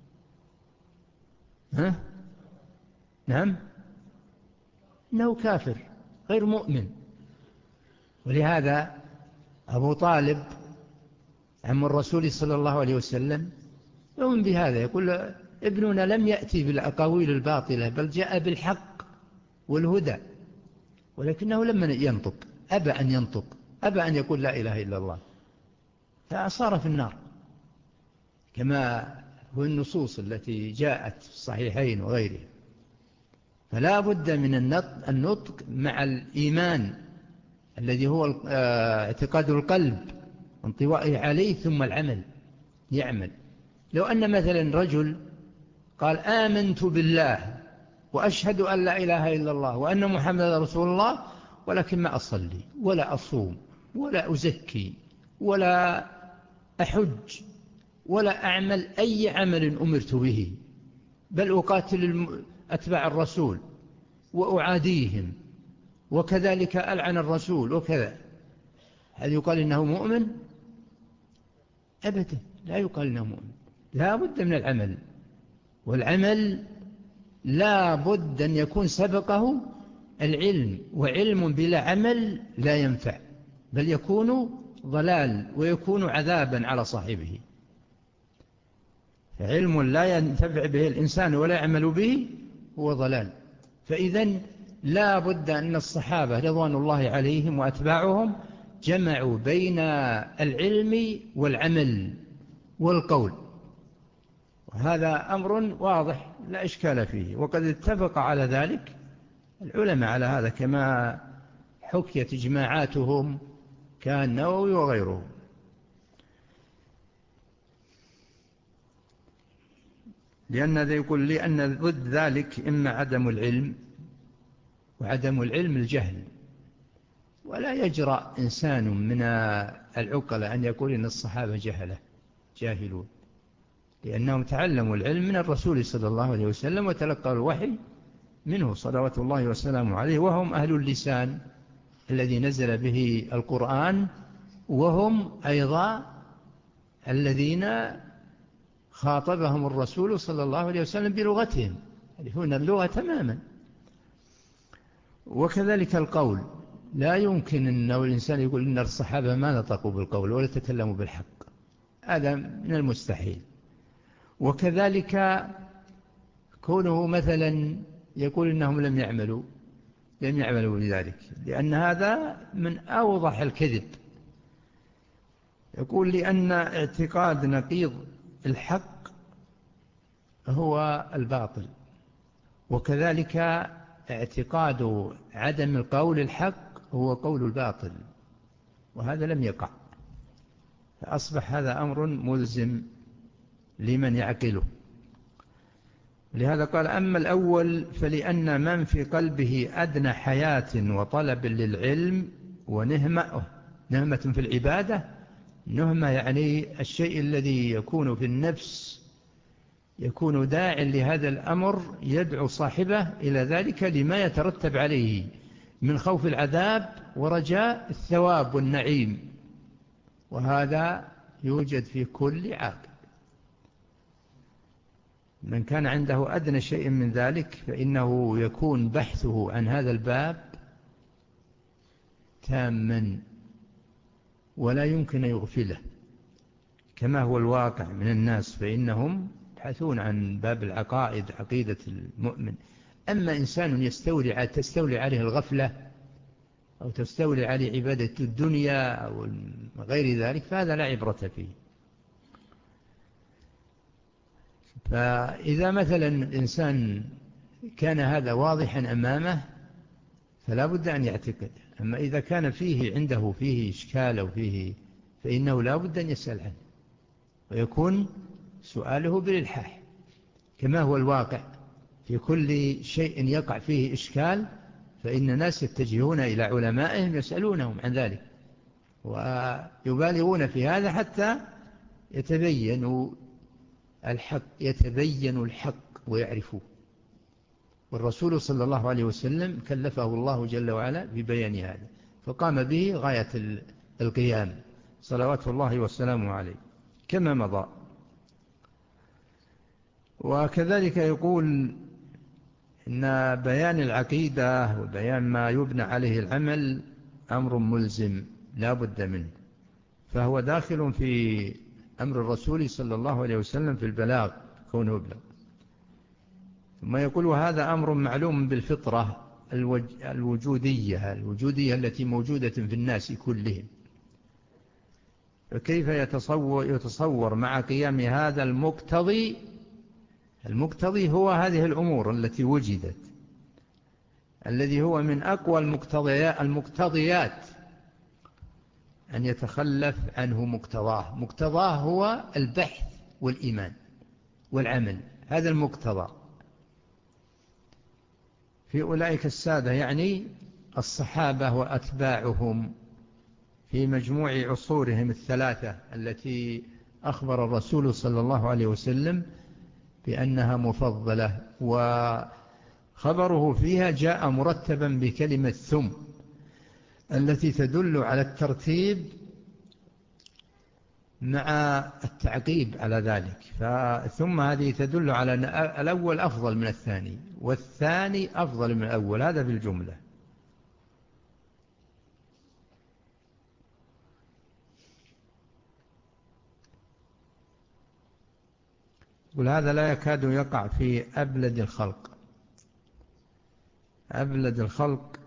ها؟ نعم، إنه كافر غير مؤمن. ولهذا أبو طالب عم الرسول صلى الله عليه وسلم يؤمن بهذا، يقول: ابننا لم يأتي بالأقاويل الباطلة بل جاء بالحق والهدى، ولكنه لم ينطق، أبى أن ينطق، أبى أن يقول لا إله إلا الله، فصار في النار، كما هو النصوص التي جاءت في الصحيحين وغيره. فلا بد من النطق مع الإيمان الذي هو اعتقاد القلب وانطوائه عليه، ثم العمل، يعمل. لو أن مثلا رجل قال: آمنت بالله وأشهد أن لا إله إلا الله وأن محمد رسول الله، ولكن ما أصلي ولا أصوم ولا أزكي ولا أحج ولا أعمل أي عمل أمرت به، بل أقاتل أتباع الرسول وأعاديهم وكذلك ألعن الرسول وكذا، هل يقال إنه مؤمن؟ أبدا، لا يقال إنه مؤمن. لا بد من العمل، والعمل لا بد أن يكون سبقه العلم، وعلم بلا عمل لا ينفع، بل يكون ضلال ويكون عذابا على صاحبه. علم لا ينتفع به الإنسان ولا يعمل به هو ضلال. فإذن لا بد أن الصحابة رضوان الله عليهم وأتباعهم جمعوا بين العلم والعمل والقول، هذا أمر واضح لا إشكال فيه، وقد اتفق على ذلك العلماء على هذا كما حكيت إجماعاتهم كالنووي وغيره. لأن يقول لأن ضد ذلك إما عدم العلم، وعدم العلم الجهل، ولا يجرأ إنسان من العقلاء أن يقول إن الصحابة جهلة جاهلون، لأنهم تعلموا العلم من الرسول صلى الله عليه وسلم وتلقوا الوحي منه صلوات الله وسلامه عليه، وهم أهل اللسان الذي نزل به القرآن، وهم أيضا الذين خاطبهم الرسول صلى الله عليه وسلم بلغتهم، يعرفون اللغة تماما. وكذلك القول، لا يمكن أن الإنسان يقول إن الصحابة ما نطقوا بالقول ولا تكلموا بالحق، هذا من المستحيل. وكذلك كونه مثلا يقول إنهم لم يعملوا لم يعملوا بذلك، لأن هذا من أوضح الكذب. يقول لأن اعتقاد نقيض الحق هو الباطل، وكذلك اعتقاد عدم القول الحق هو قول الباطل، وهذا لم يقع، فأصبح هذا أمر ملزم لمن يعقله. لهذا قال: أما الأول فلأن من في قلبه أدنى حياة وطلب للعلم ونهمة نهمة في العبادة، نهمة يعني الشيء الذي يكون في النفس يكون داع لهذا الأمر يدعو صاحبه إلى ذلك لما يترتب عليه من خوف العذاب ورجاء الثواب والنعيم، وهذا يوجد في كل عاقل. من كان عنده أدنى شيء من ذلك فإنه يكون بحثه عن هذا الباب تاما ولا يمكن يغفله، كما هو الواقع من الناس، فإنهم يبحثون عن باب العقائد، عقيدة المؤمن. أما إنسان يستولي تستولي عليه الغفلة أو تستولي عليه عبادة الدنيا أو غير ذلك فهذا لا عبرة فيه. فإذا مثلا الإنسان كان هذا واضحا أمامه فلا بد أن يعتقد. أما إذا كان فيه عنده فيه إشكال أو فيه فإنه لا بد أن يسأل عنه، ويكون سؤاله بالإلحاح، كما هو الواقع في كل شيء يقع فيه إشكال، فإن الناس يتجهون إلى علمائهم يسألونهم عن ذلك ويبالغون في هذا حتى يتبين الحق يتبين الحق ويعرفوه. والرسول صلى الله عليه وسلم كلفه الله جل وعلا ببيان هذا، فقام به غاية القيام صلوات الله وسلامه عليه كما مضى. وكذلك يقول إن بيان العقيدة وبيان ما يبنى عليه العمل أمر ملزم لا بد منه، فهو داخل في أمر الرسول صلى الله عليه وسلم في البلاغ كونه يبلغ. ثم يقول: هذا أمر معلوم بالفطرة الوجودية الوجودية التي موجودة في الناس كلهم، فكيف يتصور, يتصور مع قيام هذا المقتضي المقتضي هو هذه الأمور التي وجدت، الذي هو من أقوى المقتضيات أن يتخلف عنه مقتضاه. مقتضاه هو البحث والإيمان والعمل، هذا المقتضى في أولئك السادة، يعني الصحابة وأتباعهم في مجموع عصورهم الثلاثة التي أخبر الرسول صلى الله عليه وسلم بأنها مفضلة، وخبره فيها جاء مرتبا بكلمة ثم التي تدل على الترتيب مع التعقيب على ذلك. ثم هذه تدل على أن الأول أفضل من الثاني والثاني أفضل من الأول، هذا بالجملة. وهذا لا يكاد يقع في أبلد الخلق أبلد الخلق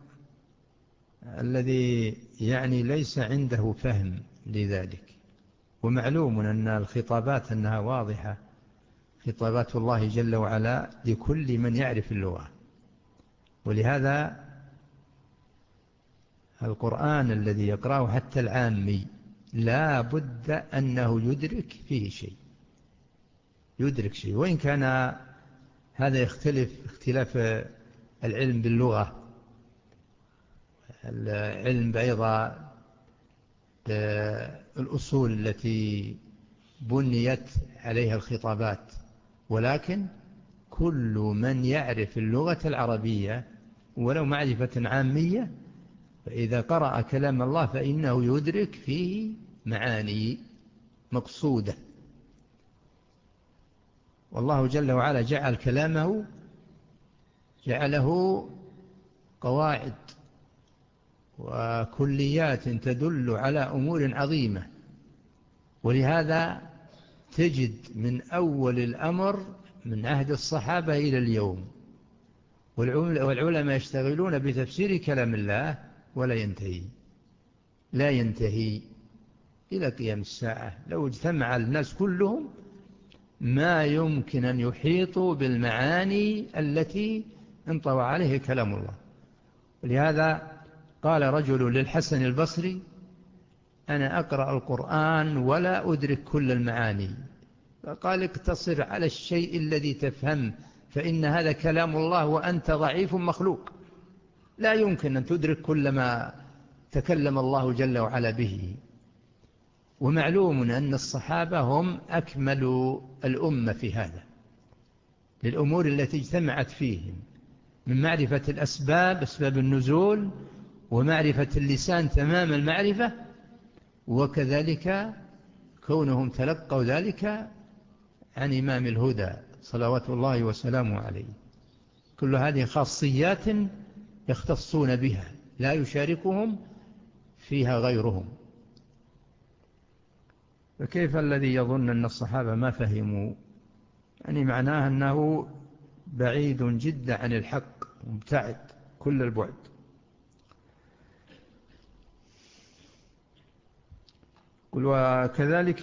الذي يعني ليس عنده فهم لذلك. ومعلوم أن الخطابات أنها واضحة خطابات الله جل وعلا لكل من يعرف اللغة. ولهذا القرآن الذي يقرأه حتى العامي لا بد أنه يدرك فيه شيء، يدرك شيء، وإن كان هذا يختلف اختلاف العلم باللغة، العلم أيضا الأصول التي بنيت عليها الخطابات. ولكن كل من يعرف اللغة العربية ولو معرفة عامية فإذا قرأ كلام الله فإنه يدرك فيه معاني مقصودة. والله جل وعلا جعل كلامه جعله قواعد وكليات تدل على أمور عظيمة. ولهذا تجد من أول الأمر من عهد الصحابة إلى اليوم والعلماء يشتغلون بتفسير كلام الله ولا ينتهي، لا ينتهي إلى قيام الساعة. لو اجتمع الناس كلهم ما يمكن أن يحيطوا بالمعاني التي انطوى عليه كلام الله. ولهذا قال رجل للحسن البصري: أنا أقرأ القرآن ولا أدرك كل المعاني. فقال: اقتصر على الشيء الذي تفهم، فإن هذا كلام الله وأنت ضعيف مخلوق، لا يمكن أن تدرك كل ما تكلم الله جل وعلا به. ومعلوم أن الصحابة هم أكمل الأمة في هذا للأمور التي اجتمعت فيهم من معرفة الأسباب، أسباب النزول، ومعرفة اللسان تمام المعرفة، وكذلك كونهم تلقوا ذلك عن إمام الهدى صلوات الله وسلامه عليه. كل هذه خاصيات يختصون بها لا يشاركهم فيها غيرهم. فكيف الذي يظن أن الصحابة ما فهموا؟ يعني معناه أنه بعيد جدا عن الحق، مبتعد كل البعد. قل وكذلك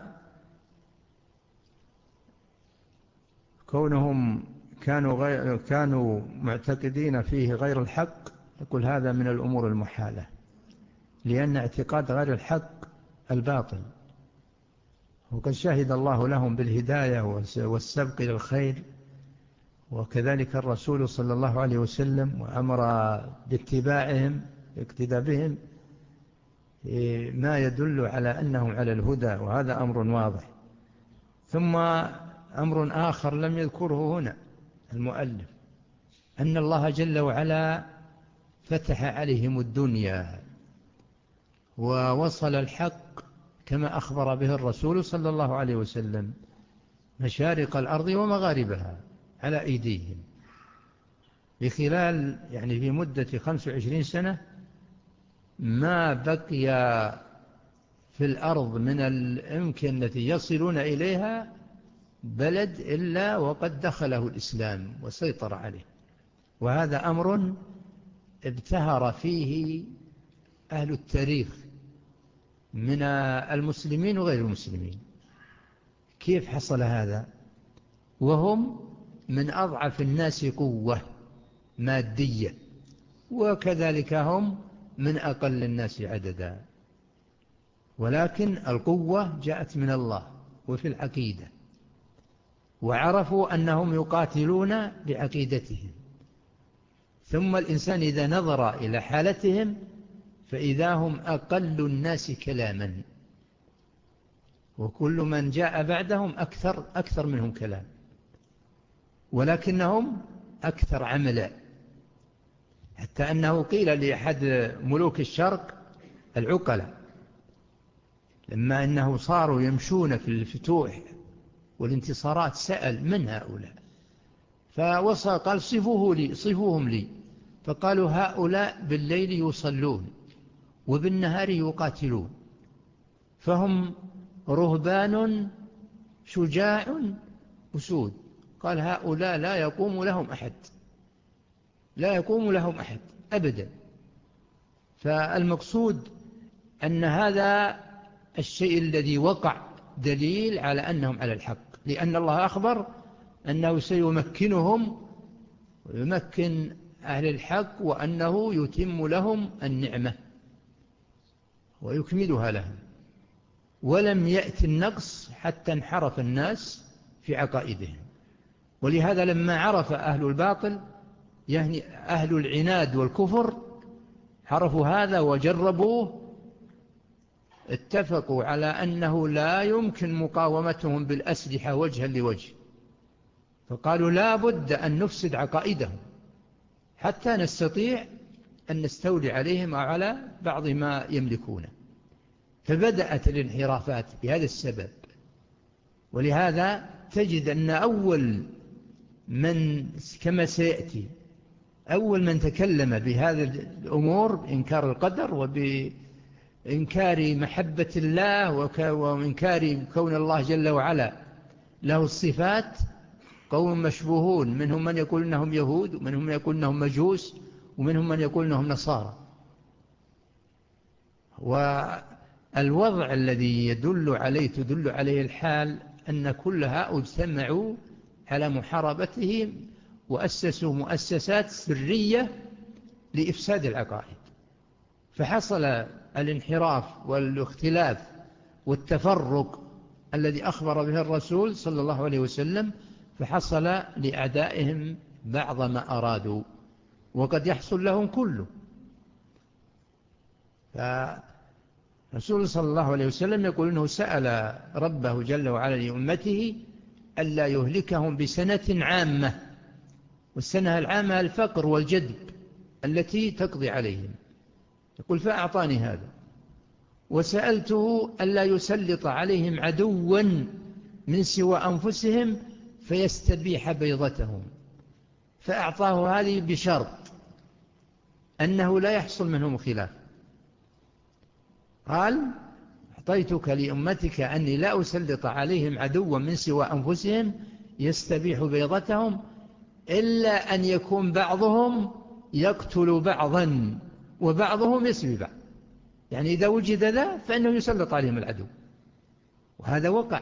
كونهم كانوا, غير كانوا معتقدين فيه غير الحق، يقول هذا من الأمور المحالة، لأن اعتقاد غير الحق الباطل. وقد شهد الله لهم بالهداية والسبق إلى الخير، وكذلك الرسول صلى الله عليه وسلم، وأمر باتباعهم اقتداء بهم ما يدل على أنهم على الهدى، وهذا أمر واضح. ثم أمر آخر لم يذكره هنا المؤلف، أن الله جل وعلا فتح عليهم الدنيا ووصل الحق كما أخبر به الرسول صلى الله عليه وسلم مشارق الأرض ومغاربها على أيديهم بخلال يعني في مدة خمس وعشرين سنة. ما بقي في الأرض من الأمكنة التي يصلون إليها بلد إلا وقد دخله الإسلام وسيطر عليه. وهذا أمر ابتهر فيه أهل التاريخ من المسلمين وغير المسلمين. كيف حصل هذا وهم من أضعف الناس قوة مادية، وكذلك هم من أقل الناس عددا، ولكن القوة جاءت من الله وفي العقيدة، وعرفوا أنهم يقاتلون بعقيدتهم. ثم الإنسان إذا نظر إلى حالتهم فإذا هم أقل الناس كلاما، وكل من جاء بعدهم أكثر, أكثر منهم كلام، ولكنهم أكثر عملا. حتى أنه قيل لأحد ملوك الشرق العقلة لما أنه صاروا يمشون في الفتوح والانتصارات سأل: من هؤلاء؟ فوصى قال: صفوه لي، صفوهم لي. فقالوا: هؤلاء بالليل يصلون وبالنهار يقاتلون، فهم رهبان شجاع أسود. قال: هؤلاء لا يقوم لهم أحد، لا يقوم لهم أحد أبدا. فالمقصود أن هذا الشيء الذي وقع دليل على أنهم على الحق، لأن الله أخبر أنه سيمكنهم ويمكن أهل الحق وأنه يتم لهم النعمة ويكملها لهم. ولم يأتي النقص حتى انحرف الناس في عقائدهم. ولهذا لما عرف أهل الباطل يعني أهل العناد والكفر عرفوا هذا وجربوه، اتفقوا على أنه لا يمكن مقاومتهم بالأسلحة وجها لوجه، فقالوا لا بد أن نفسد عقائدهم حتى نستطيع أن نستولي عليهم على بعض ما يملكونه. فبدأت الانحرافات بهذا السبب. ولهذا تجد أن أول من كما سيأتي أول من تكلم بهذا الأمور بإنكار القدر وبإنكار محبة الله وإنكار كون الله جل وعلا له الصفات قوم مشبوهون، منهم من يقول أنهم يهود ومنهم من يقول أنهم مجوس ومنهم من يقول أنهم نصارى. والوضع الذي يدل عليه تدل عليه الحال أن كلها اجتمعوا على محاربتهم وأسسوا مؤسسات سرية لإفساد العقائد، فحصل الانحراف والاختلاف والتفرق الذي أخبر به الرسول صلى الله عليه وسلم، فحصل لأعدائهم بعض ما أرادوا وقد يحصل لهم كله. فالرسول صلى الله عليه وسلم يقول أنه سأل ربه جل وعلا لأمته ألا يهلكهم بسنة عامة، والسنة العامة الفقر والجدب التي تقضي عليهم، يقول فأعطاني هذا. وسألته ألا يسلط عليهم عدوا من سوى أنفسهم فيستبيح بيضتهم، فأعطاه هذه بشرط أنه لا يحصل منهم خلاف. قال أعطيتك لأمتك أني لا أسلط عليهم عدوا من سوى أنفسهم يستبيح بيضتهم إلا أن يكون بعضهم يقتل بعضا وبعضهم يسبي بعض، يعني إذا وجد ذا فإنه يسلط عليهم العدو، وهذا وقع.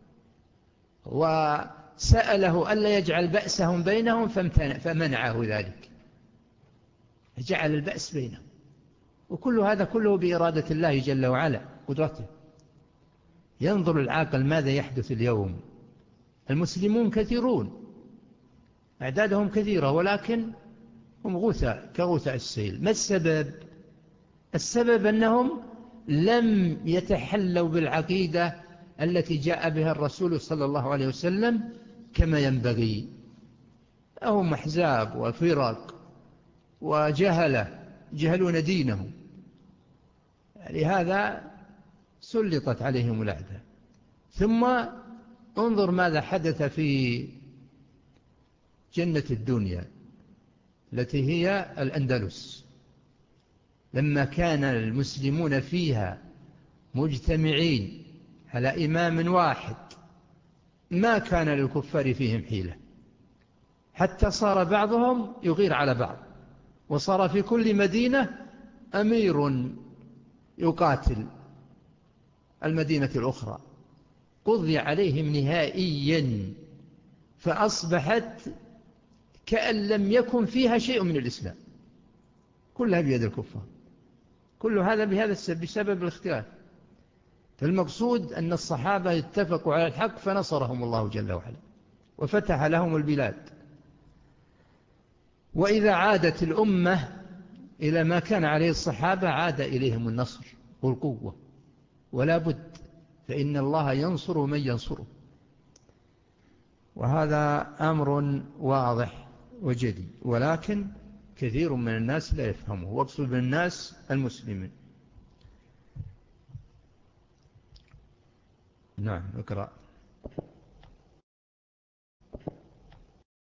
وسأله ألا يجعل بأسهم بينهم فمنعه ذلك، جعل البأس بينهم. وكل هذا كله بإرادة الله جل وعلا قدرته. ينظر العاقل ماذا يحدث اليوم. المسلمون كثيرون أعدادهم كثيرة ولكن هم غثاء كغثاء السيل. ما السبب؟ السبب أنهم لم يتحلوا بالعقيدة التي جاء بها الرسول صلى الله عليه وسلم كما ينبغي. هم أحزاب وفرق وجهلة جهلون دينهم، لهذا سلطت عليهم الأعداء. ثم انظر ماذا حدث في جنة الدنيا التي هي الأندلس، لما كان المسلمون فيها مجتمعين على إمام واحد ما كان للكفار فيهم حيلة، حتى صار بعضهم يغير على بعض، وصار في كل مدينة أمير يقاتل المدينة الأخرى، قضي عليهم نهائيا، فأصبحت كأن لم يكن فيها شيء من الإسلام، كلها بيد الكفار. كل هذا بهذا السبب بسبب الاختلاف. فالمقصود أن الصحابة اتفقوا على الحق فنصرهم الله جل وعلا وفتح لهم البلاد. وإذا عادت الأمة إلى ما كان عليه الصحابة عاد إليهم النصر والقوة، ولا بد، فإن الله ينصر من ينصره. وهذا أمر واضح وجدي، ولكن كثير من الناس لا يفهمه، واقصد بالناس المسلمين. نعم اقرأ.